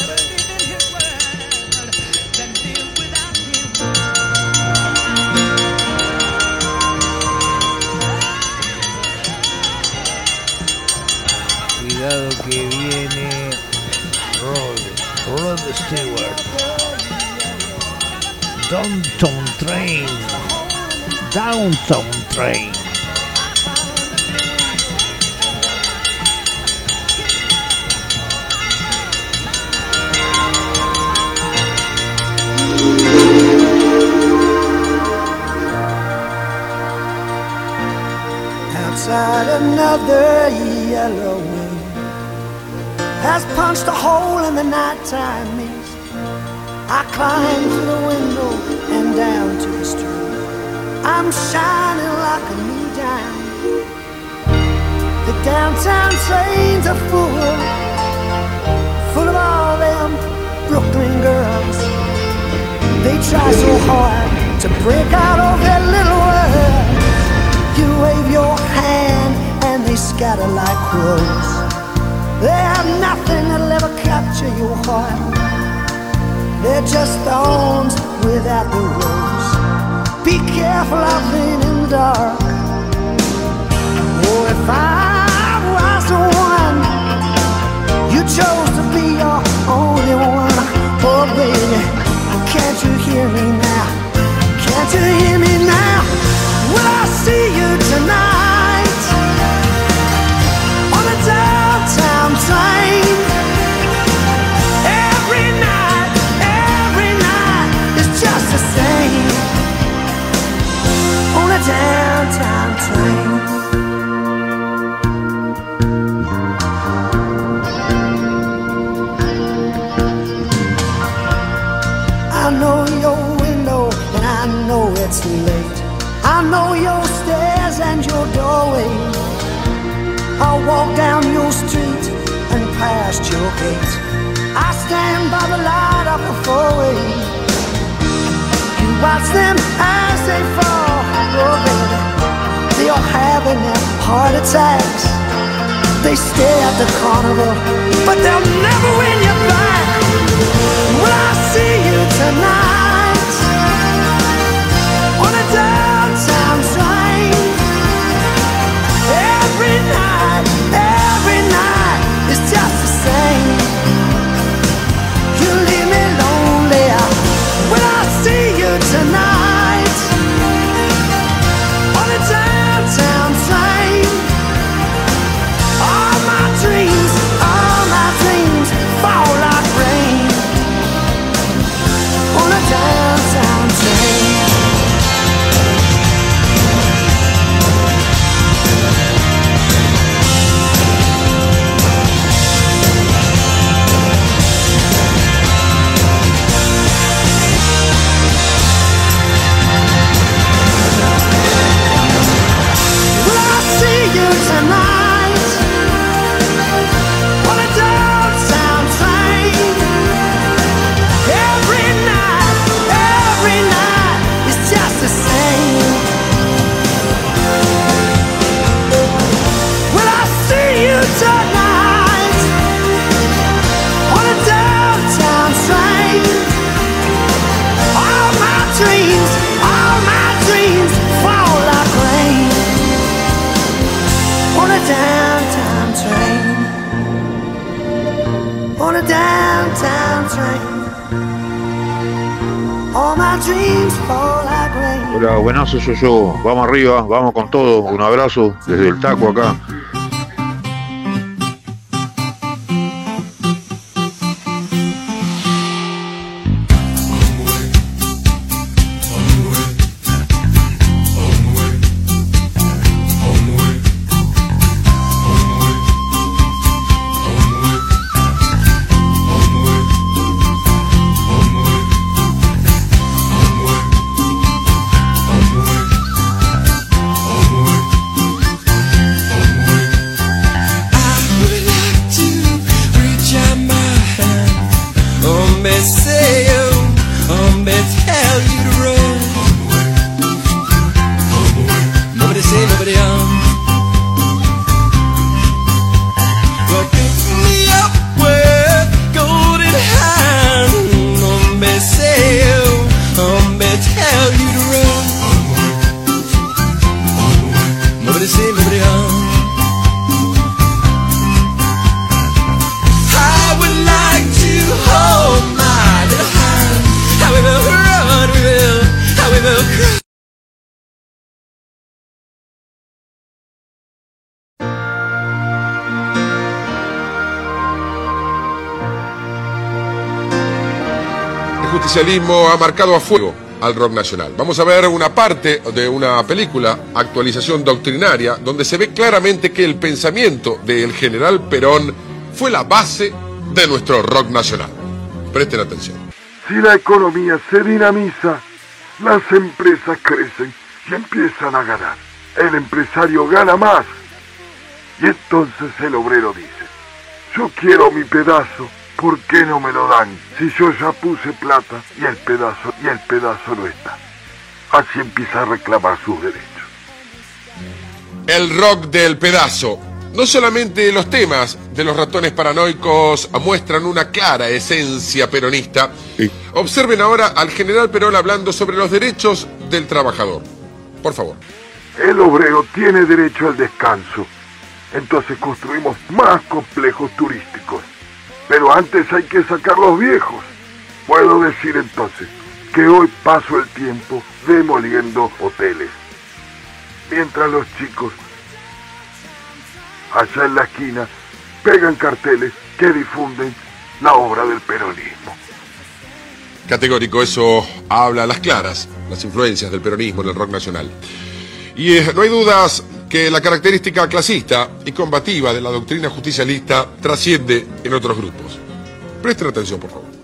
Cuidado que viene Rod, Rod Stewart. Downtown Train, Downtown Train. Outside another yellow wind has punched a hole in the nighttime mist. I climb to the window and down to the street. I'm shining like a new dime. The downtown trains are full, full of all them Brooklyn girls. They try so hard to break out of their little world. You wave your hand and they scatter like crows. They have nothing that'll ever capture your heart. They're just thorns without the rose. Be careful out there in the dark. Oh, if I was the one you chose to be your only one. Oh, baby, can't you hear me now? Can't you hear me now? Will I see you tonight on a downtown train? Every night, every night is just the same on a downtown train. I know your window and I know it's late. I know your stairs and your doorway. I'll walk down your street and past your gate. I stand by the light of the four-way. You watch them as they fall. Oh, baby, they are having their heart attacks. They stay at the carnival, but they'll never win you back. Will I see you tonight on a downtown train? Every night, every night is just the same. You leave me lonely. Will I see you tonight on a downtown train? All my dreams, all my dreams fall like rain on a downtown train. Will I see you tonight on a downtown train? Every night, every night is just the same. Will I see you tonight on a downtown train? All my dreams, all my dreams fall like rain on a downtown train. On a downtown train. All my dreams fall like rain. Hola, buenazo, soy yo. Vamos arriba, vamos con todo. Un abrazo desde el taco acá. hombre, say you, hombre, tell you to run. Nobody say, nobody on. Well, pick me up with golden hand. Hombre, say you, hombre, tell you to run. Nobody say, nobody on. I would like to hold my little hand. How we will run, we will, how we will cry. El justicialismo ha marcado a fuego al rock nacional. Vamos a ver una parte de una película, Actualización Doctrinaria, donde se ve claramente que el pensamiento del general Perón fue la base de nuestro rock nacional. Presten atención. Si la economía se dinamiza, las empresas crecen y empiezan a ganar. El empresario gana más. Y entonces el obrero dice, yo quiero mi pedazo, ¿por qué no me lo dan? Si yo ya puse plata y el pedazo, y el pedazo no está. Así empieza a reclamar sus derechos. El rock del pedazo. No solamente los temas de los ratones paranoicos muestran una clara esencia peronista. Observen ahora al general Perón hablando sobre los derechos del trabajador. Por favor. El obrero tiene derecho al descanso. Entonces construimos más complejos turísticos. Pero antes hay que sacar los viejos. Puedo decir entonces que hoy paso el tiempo demoliendo hoteles. Mientras los chicos allá en la esquina pegan carteles que difunden la obra del peronismo. Categórico, eso habla a las claras, las influencias del peronismo en el rock nacional. Y eh, no hay dudas que la característica clasista y combativa de la doctrina justicialista trasciende en otros grupos. Presten atención, por favor.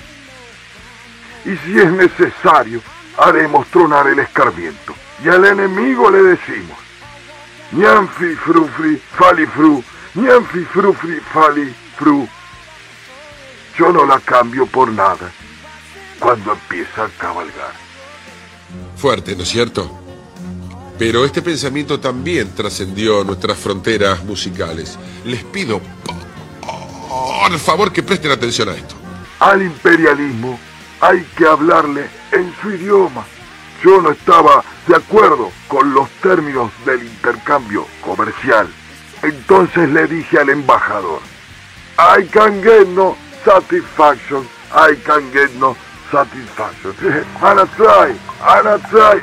Y si es necesario, haremos tronar el escarmiento. Y al enemigo le decimos, ñanfi frufri fali fru, ñanfi frufri fali fru. Yo no la cambio por nada cuando empieza a cabalgar. Fuerte, ¿no es cierto? Pero este pensamiento también trascendió nuestras fronteras musicales. Les pido, por favor, que presten atención a esto. Al imperialismo hay que hablarle en su idioma. Yo no estaba de acuerdo con los términos del intercambio comercial. Entonces le dije al embajador, I can get no satisfaction, I can get no satisfaction. Anna try, Anna try.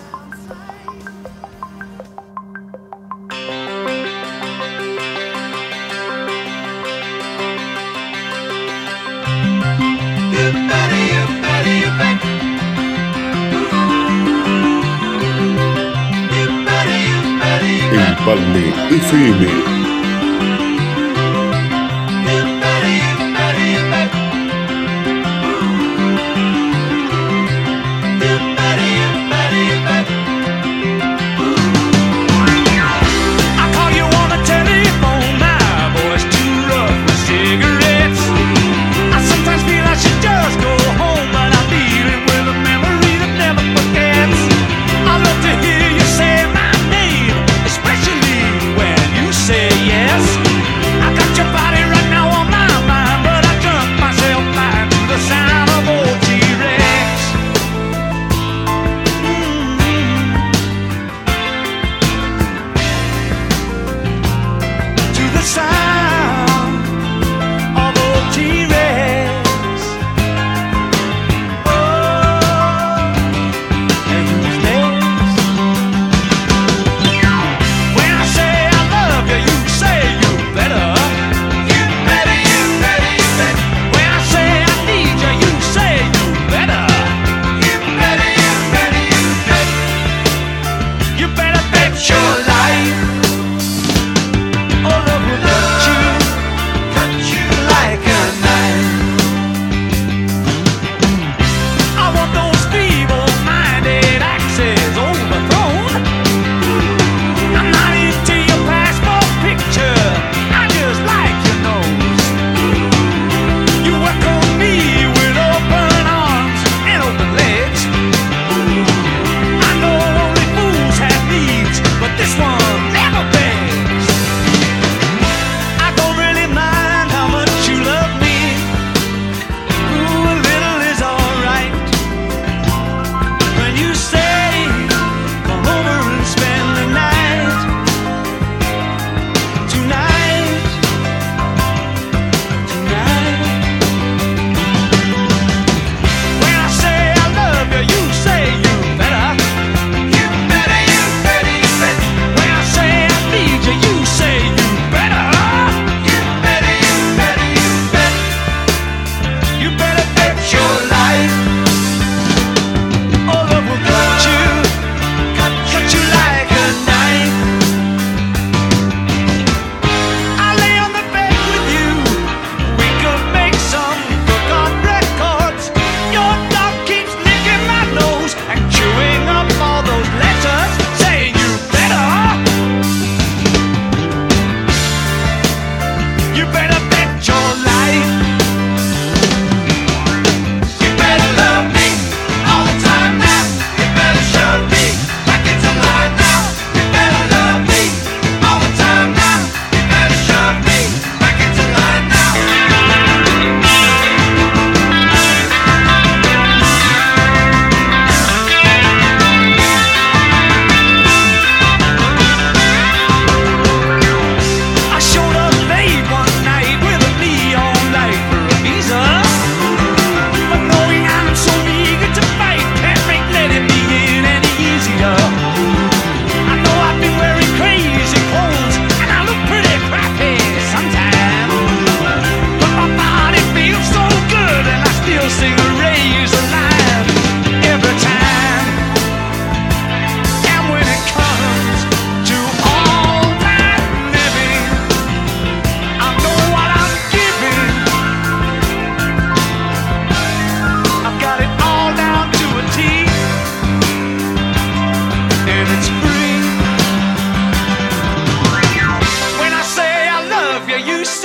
Empalme F M. Say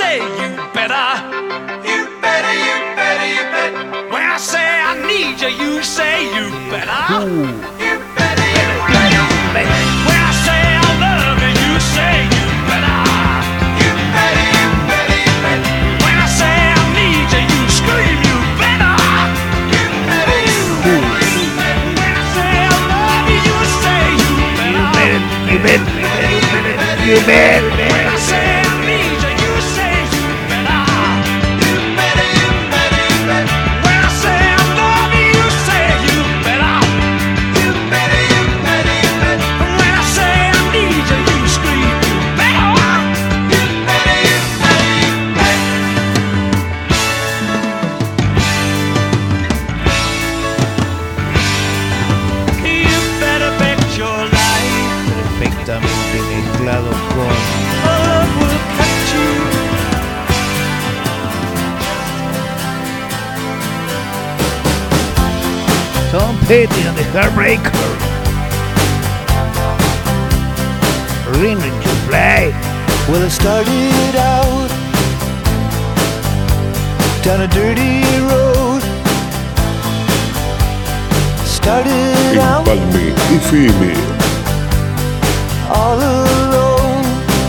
say you better. You better, you better, you better. When I say I need you, you say you better. You better, you better, you better. When I say I love you, you say you better. You better, you better, you better. When I say I need you, you scream you better. You better, you better, you better. When I say I love you, you say you better. You better, you better, you better, you better. When I say I need you, you say you better. You better, you better, you better. When I say I love you, you say you better. You better, you better, you better. When I say I need you, you scream you better. You better, you better, you better. You better bet your life. Perfectamente mezclado con Love will catch you. Tom Petty and the Heartbreaker. Learning to fly. Well, it started out down a dirty road. Started out Empalme F M. all alone,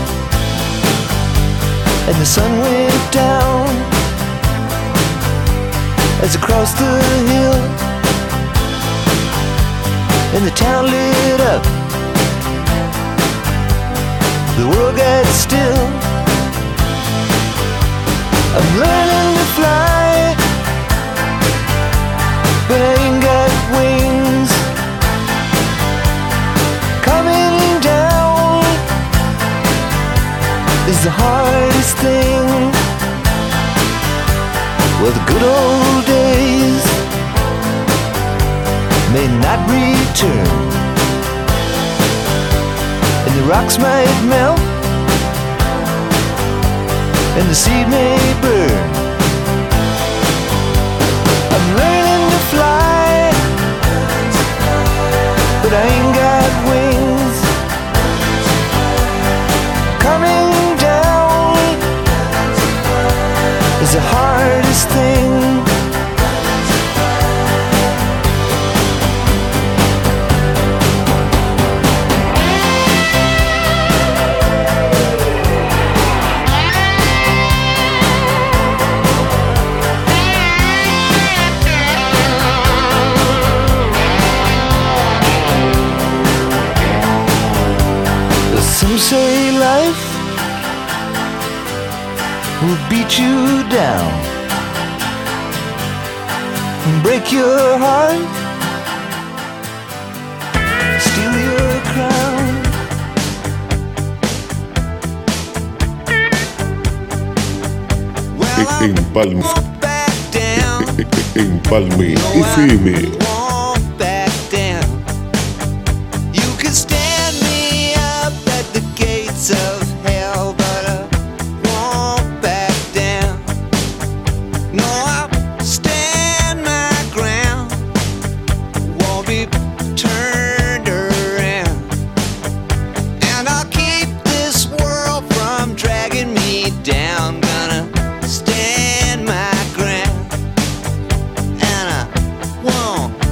and the sun went down as I crossed the hill, and the town lit up. The world got still. I'm learning to fly, but I ain't got wings. Coming down is the hardest thing. Well, the good old days may not return, and the rocks might melt, and the seed may burn. I'm learning to fly, but I ain't got wings. Coming down is the hardest thing. Some say life will beat you down, break your heart, steal your crown. Empalme Empalme F M. Won't back down. You can stand me up at the gates of hell, but I won't back down. No, I'll stand my ground. Won't be turned around. And I'll keep this world from dragging me down. Gonna stand my ground. And I won't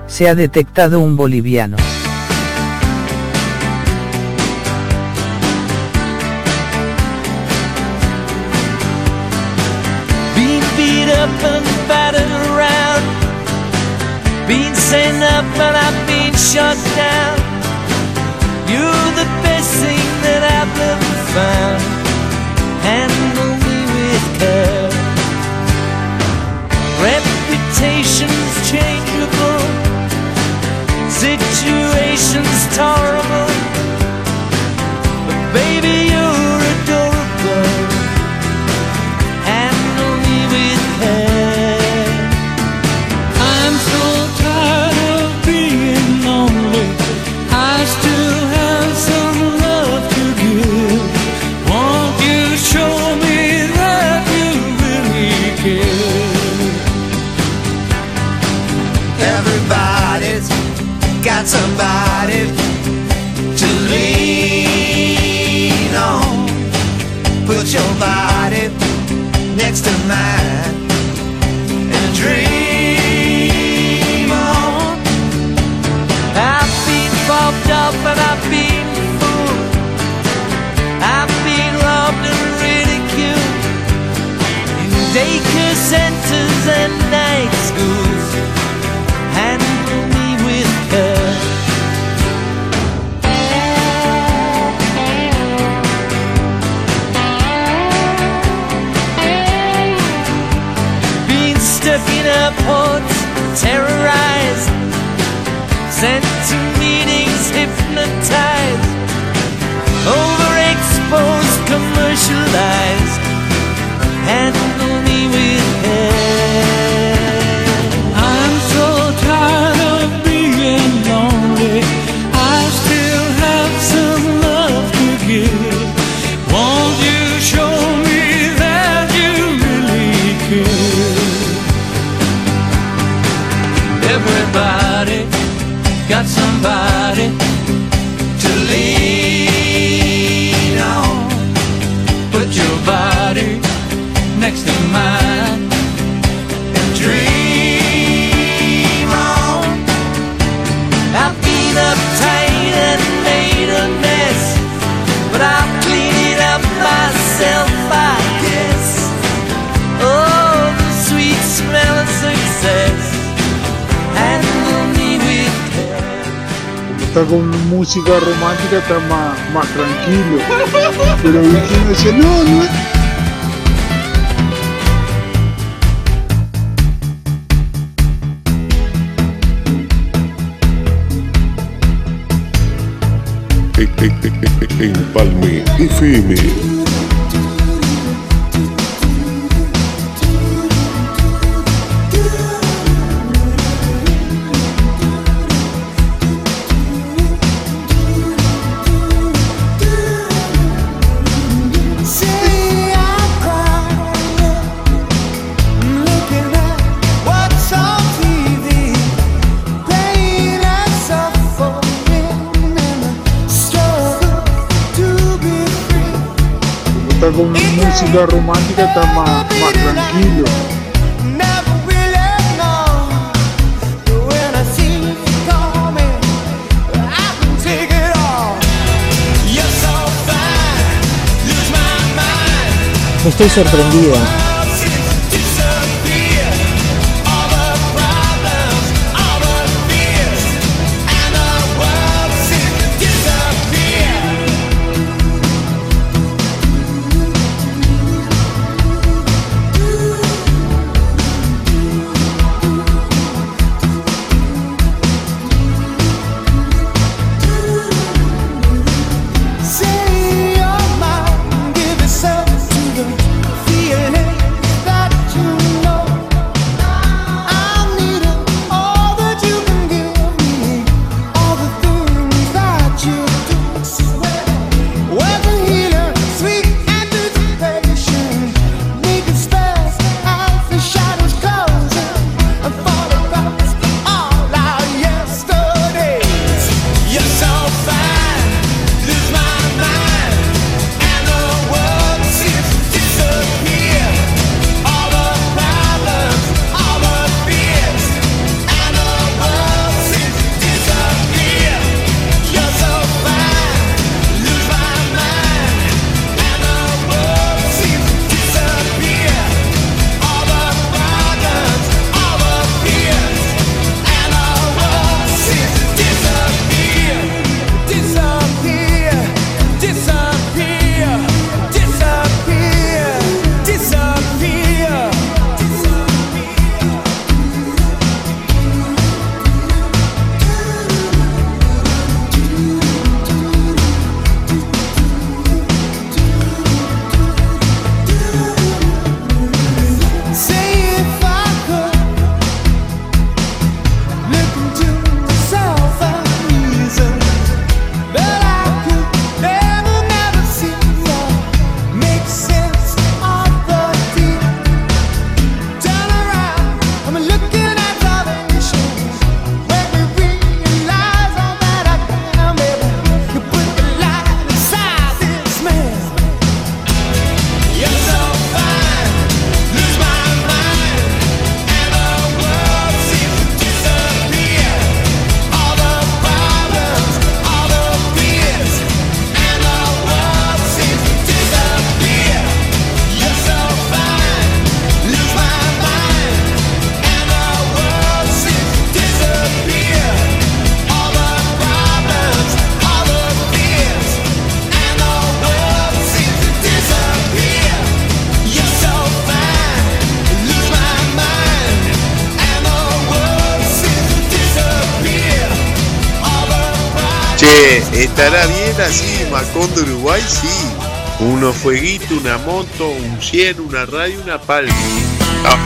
Se ha detectado un boliviano. Been beat up and battered around, been sent up and I've been shut down. You're the best thing that I've ever found. Handle me with care. Reputation's changeable, situation's tolerable, but baby you're adorable. Handle me with care. I'm so tired of being lonely, I still have some love to give. Won't you show me that you really care? Everybody's got somebody to lean on. Put your body next to mine and dream on. I've been bobbed up and I've been fooled, I've been robbed and ridiculed in daycare centers and night schools. Handle me with care. Been stuck in airports, terrorized, sent to meetings, hypnotized, overexposed, commercialized. Handle me with care. I'm so tired of being lonely, I still have some love to give. Won't you show me that you really care? Everybody got somebody to lean on. Put your body next to mine and dream on. I've been uptight and made a mess, but I'll clean it up myself, I guess. Oh, the sweet smell of success. Handle me with care. Está con música romántica, está más, más tranquilo. Pero Virginia decía, no, no es... Empalme F M. Está con música romántica, está más, más tranquilo. Estoy sorprendida. Say your mind, give yourself to the feeling. Che, ¿estará bien así Macondo Uruguay? Sí. Unos fueguitos, una moto, un cien, una radio, una palma. Ah.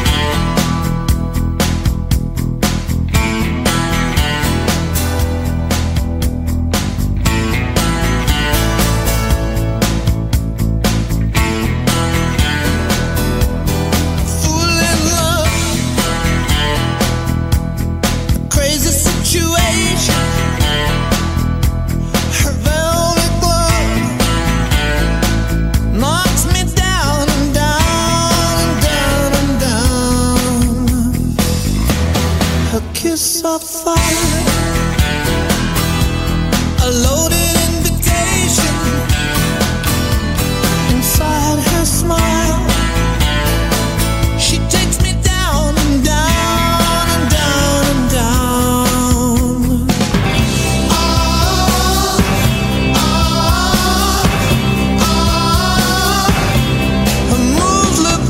Kiss of fire, a loaded invitation inside her smile. She takes me down and down and down and down. Ah, ah, ah. Her moves look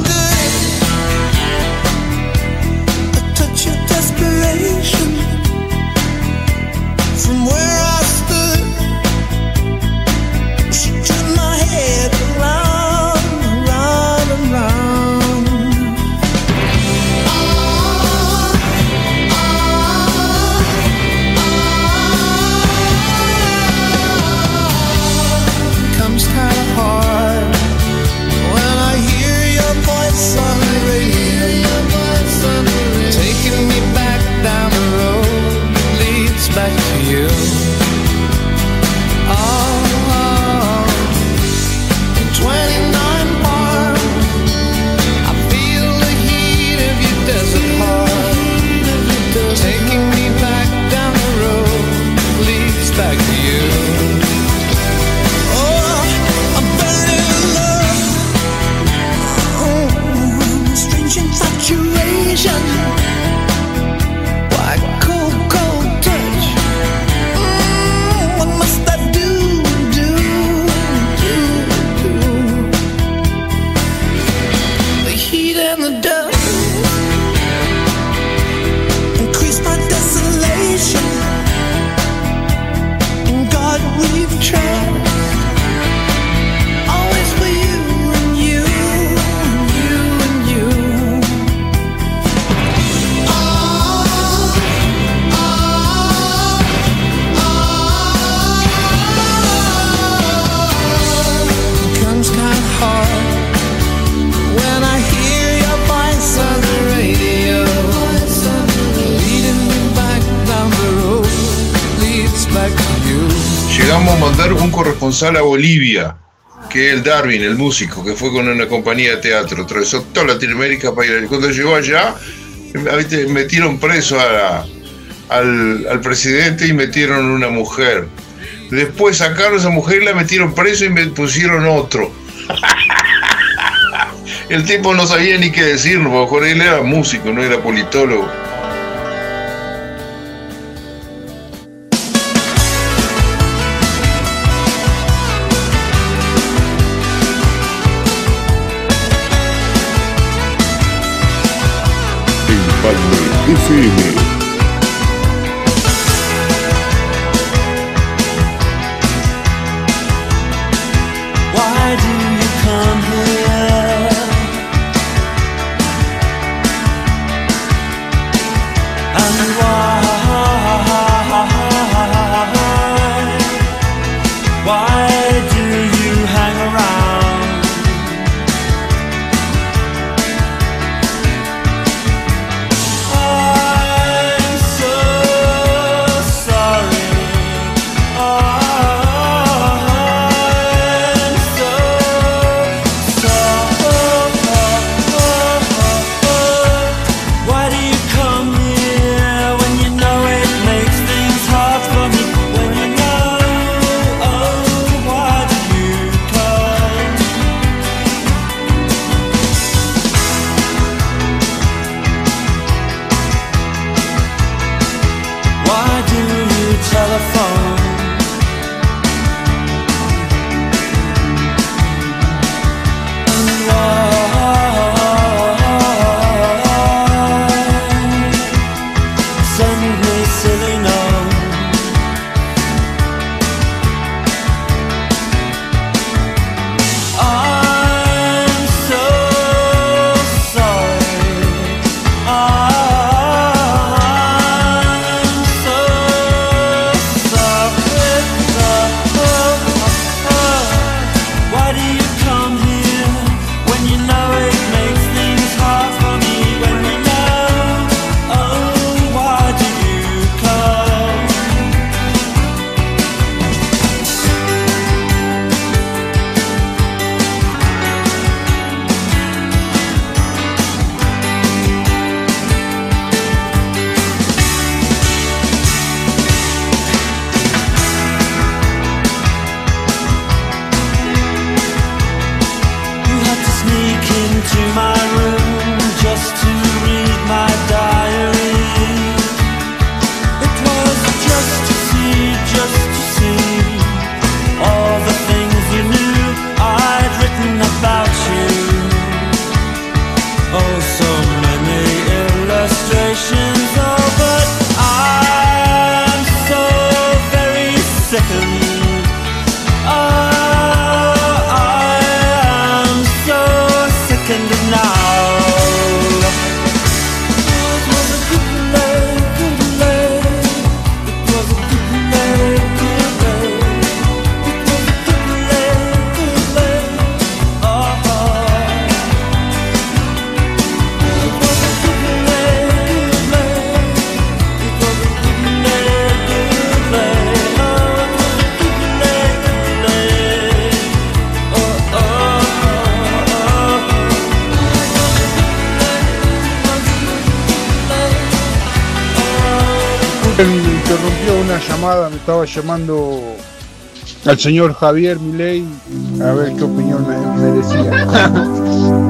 good, a touch of desperation. From where I stood, she turned my head around, around, and round. Ah, ah, ah. Comes kind of hard when I hear your voice on the radio, taking me back down the road that leads back to you. Oh, oh. twenty-nine Park, I feel the heat of your desert heart, taking me back down the road that leads back to you. Oh, I'm burning in love. Oh, strange infatuation. Why cold, cold touch? Mm, what must I do, do, do, do? The heat and the dust increase my desolation. In God we've trust, always for you and you and you and you. Ah, ah, ah. Comes kind of hard when I hear your voice on the radio, leading me back down the road, leads back to you. Llegamos a mandar un corresponsal a Bolivia, que es el Darwin, el músico, que fue con una compañía de teatro, atravesó toda Latinoamérica para ir. Cuando llegó allá, ¿viste? Metieron preso a la- al, al presidente y metieron una mujer. Después sacaron a esa mujer y la metieron preso y me pusieron otro. El tipo no sabía ni qué decirnos, porque Jorge él era músico, no era politólogo. Empalme F M. Why do you come here? And why? Why do you hang around? I Interrumpió una llamada, me estaba llamando al señor Javier Milei a ver qué opinión me, me decía.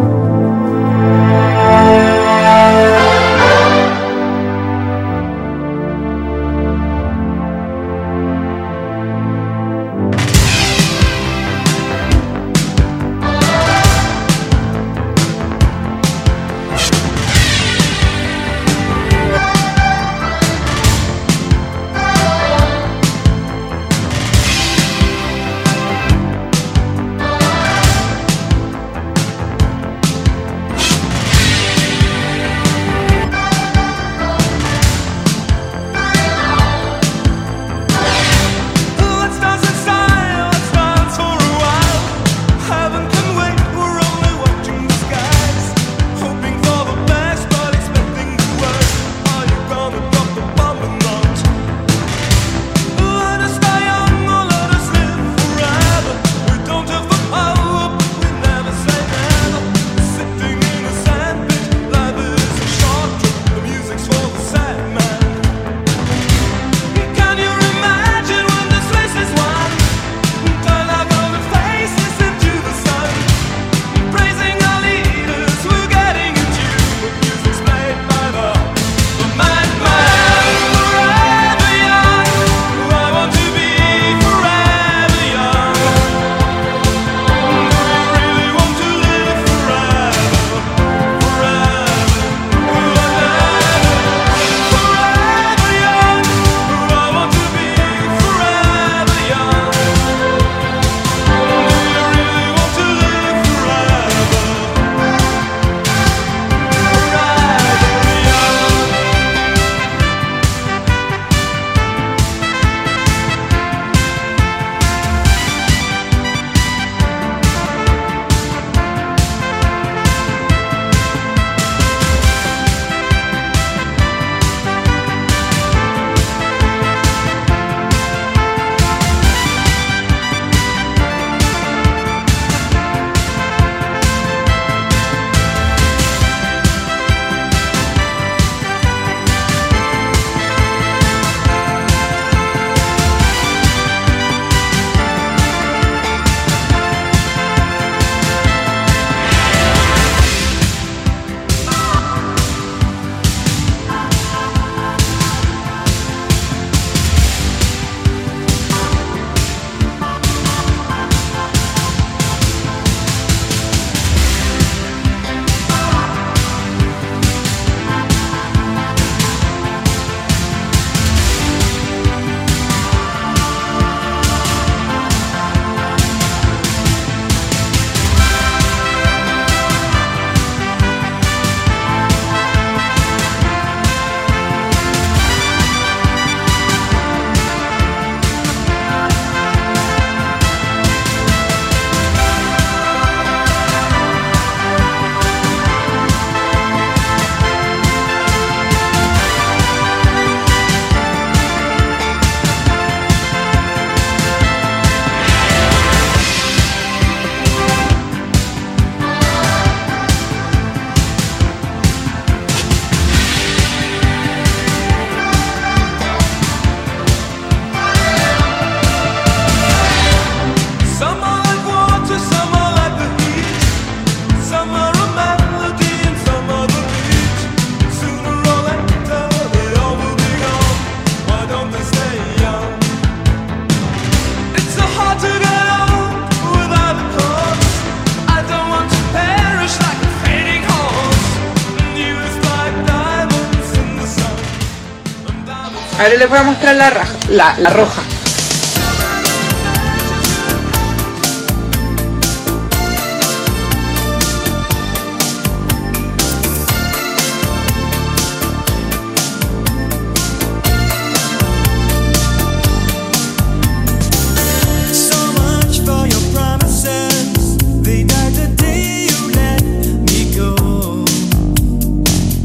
Ahora les voy a mostrar la, raja, la, la roja.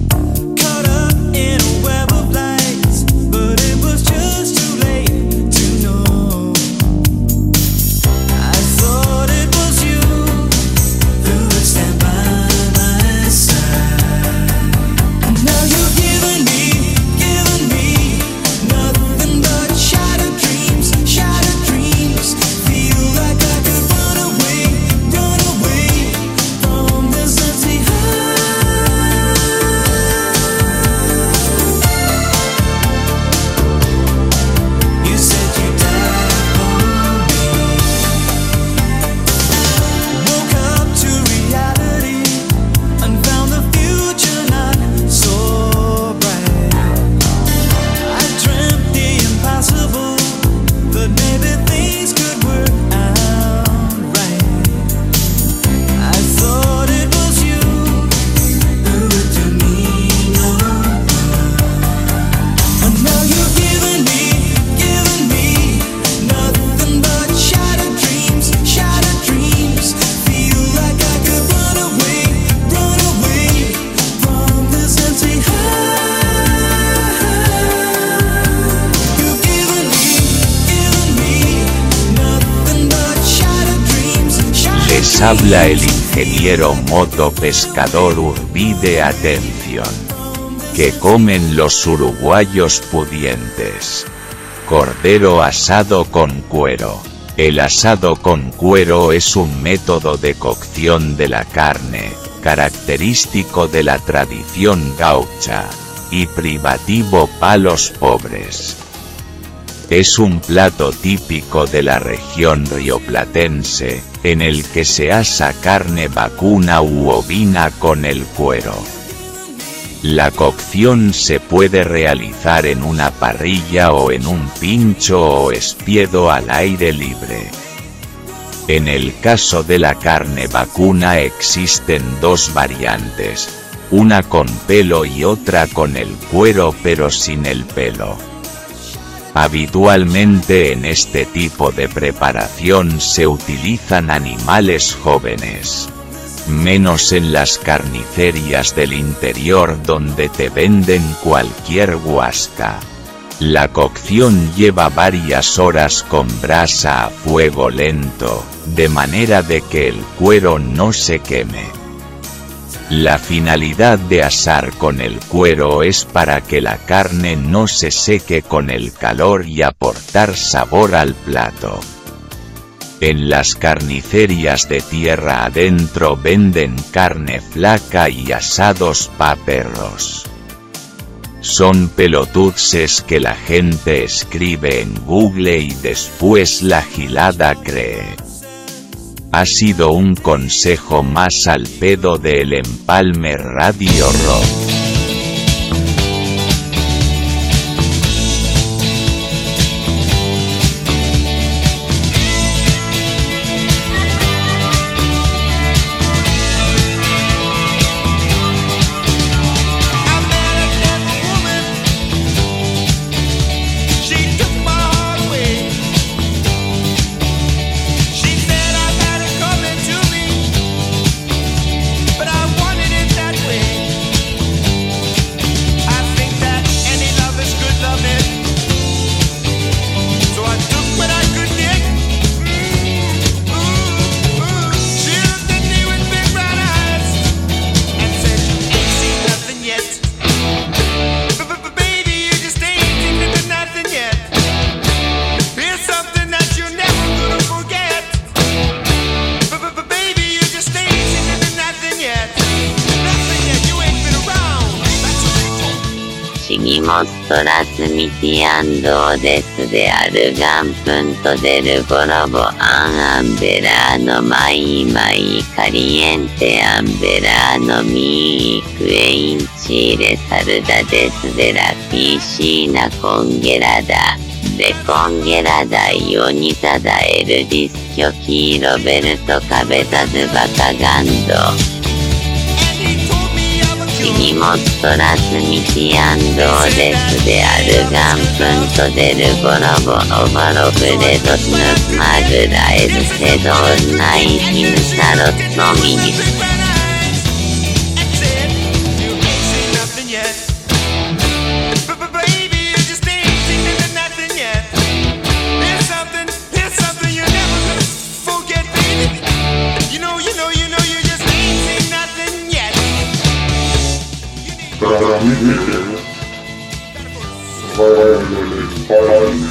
To Les habla el ingeniero moto pescador Urbide. Atención. ¿Qué comen los uruguayos pudientes? Cordero asado con cuero. El asado con cuero es un método de cocción de la carne, característico de la tradición gaucha, y privativo para los pobres. Es un plato típico de la región rioplatense, en el que se asa carne vacuna u ovina con el cuero. La cocción se puede realizar en una parrilla o en un pincho o espiedo al aire libre. En el caso de la carne vacuna existen dos variantes, una con pelo y otra con el cuero pero sin el pelo. Habitualmente en este tipo de preparación se utilizan animales jóvenes. Menos en las carnicerías del interior donde te venden cualquier guasca. La cocción lleva varias horas con brasa a fuego lento, de manera de que el cuero no se queme. La finalidad de asar con el cuero es para que la carne no se seque con el calor y aportar sabor al plato. En las carnicerías de tierra adentro venden carne flaca y asados pa' perros. Son pelotuces que la gente escribe en Google y después la gilada cree. Ha sido un consejo más al pedo del Empalme Radio Rock. Seguimos trasmitiendo desde argan.del Gorobo an verano mai mai caliente an verano mi que in Chile saluda desde la piscina congelada, descongelada y ionizada el disco Roberto Cabezas va cagando. Seguimos transmitiendo desde argan.del Gorobo Ovaroperedos nos magra el sedor naikin sarot nomini. Para mí, para mí.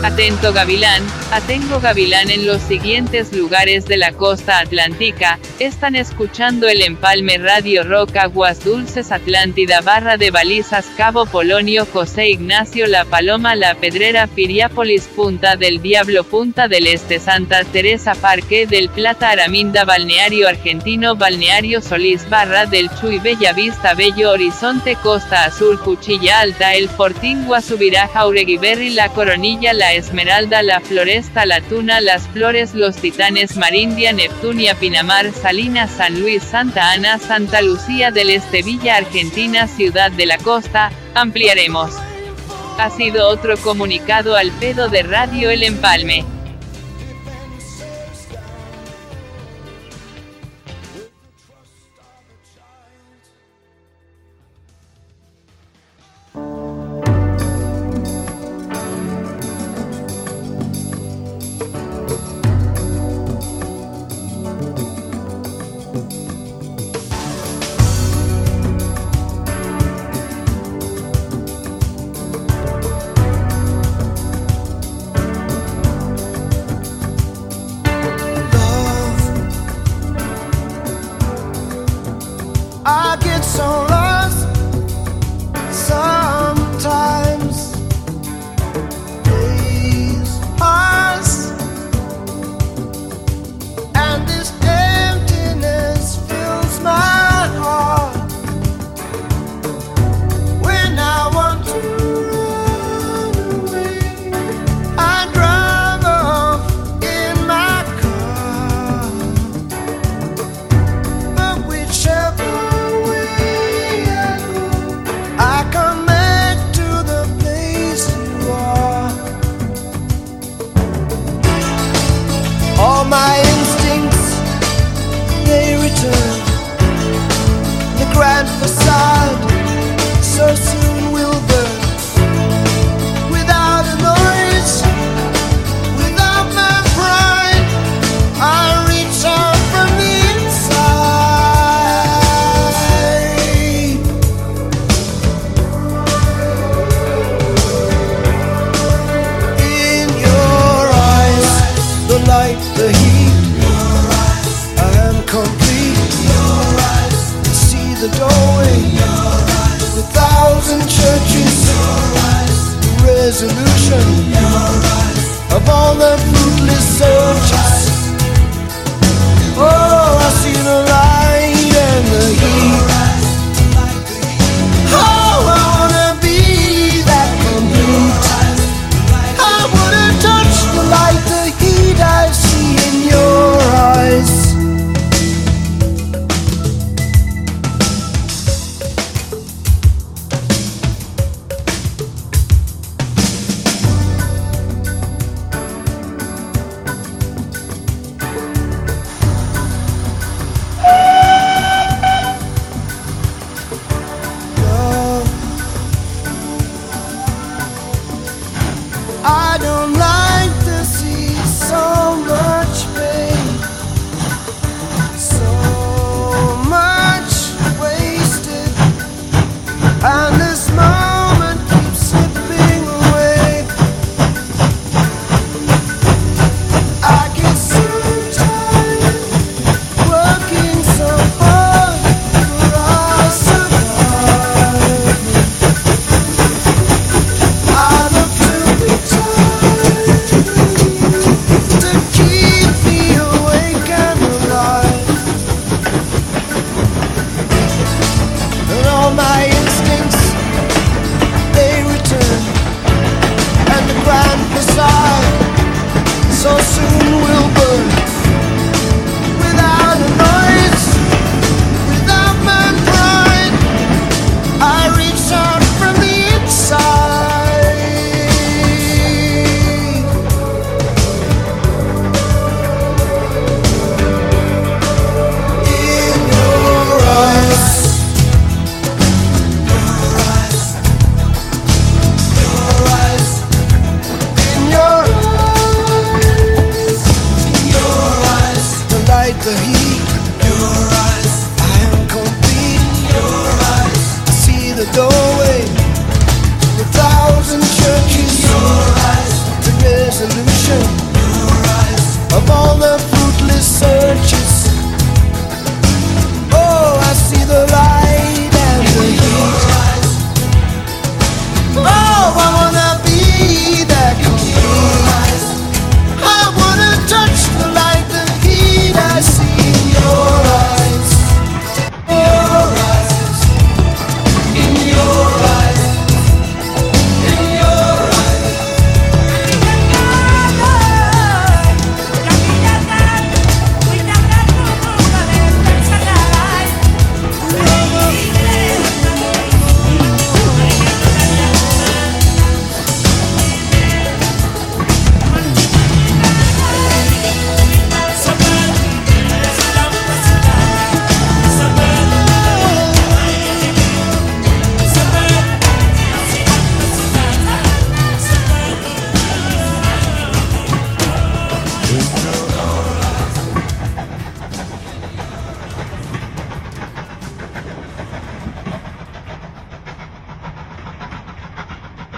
Atento gavilán, atengo gavilán en los siguientes lugares de la costa atlántica, están escuchando el Empalme Radio Rock Aguas Dulces Atlántida Barra de Balizas Cabo Polonio José Ignacio La Paloma La Pedrera Piriápolis Punta del Diablo Punta del Este Santa Teresa Parque del Plata Araminda Balneario Argentino Balneario Solís Barra del Chuy Bella Vista Bello Horizonte Costa Azul Cuchilla Alta El Fortín Guasubirá Jauregui Berry La Coronilla La Esmeralda La Floresta La Tuna Las Flores Los Titanes Marindia Neptunia Pinamar Salinas San Luis Santa Ana Santa Lucía del Este Villa Argentina Ciudad de la Costa, ampliaremos. Ha sido otro comunicado al pedo de Radio El Empalme. I get so lost sometimes. Days pass and this emptiness fills my heart. When I want to run away, I drive off in my car. But whichever I come back to the place you are. All my instincts, they return. The grand facade so soon will burn. Without a noise, without my pride, I reach out from the inside. In your eyes, the light, the heat, I am complete. See the doorway, the thousand churches, the resolution of all the fruitless searches. Oh, I see the light and the heat. Oh, I wanna be that complete. I wanna touch the light, the heat I see in your eyes. Love, I don't like to see so much pain, so much wasted, and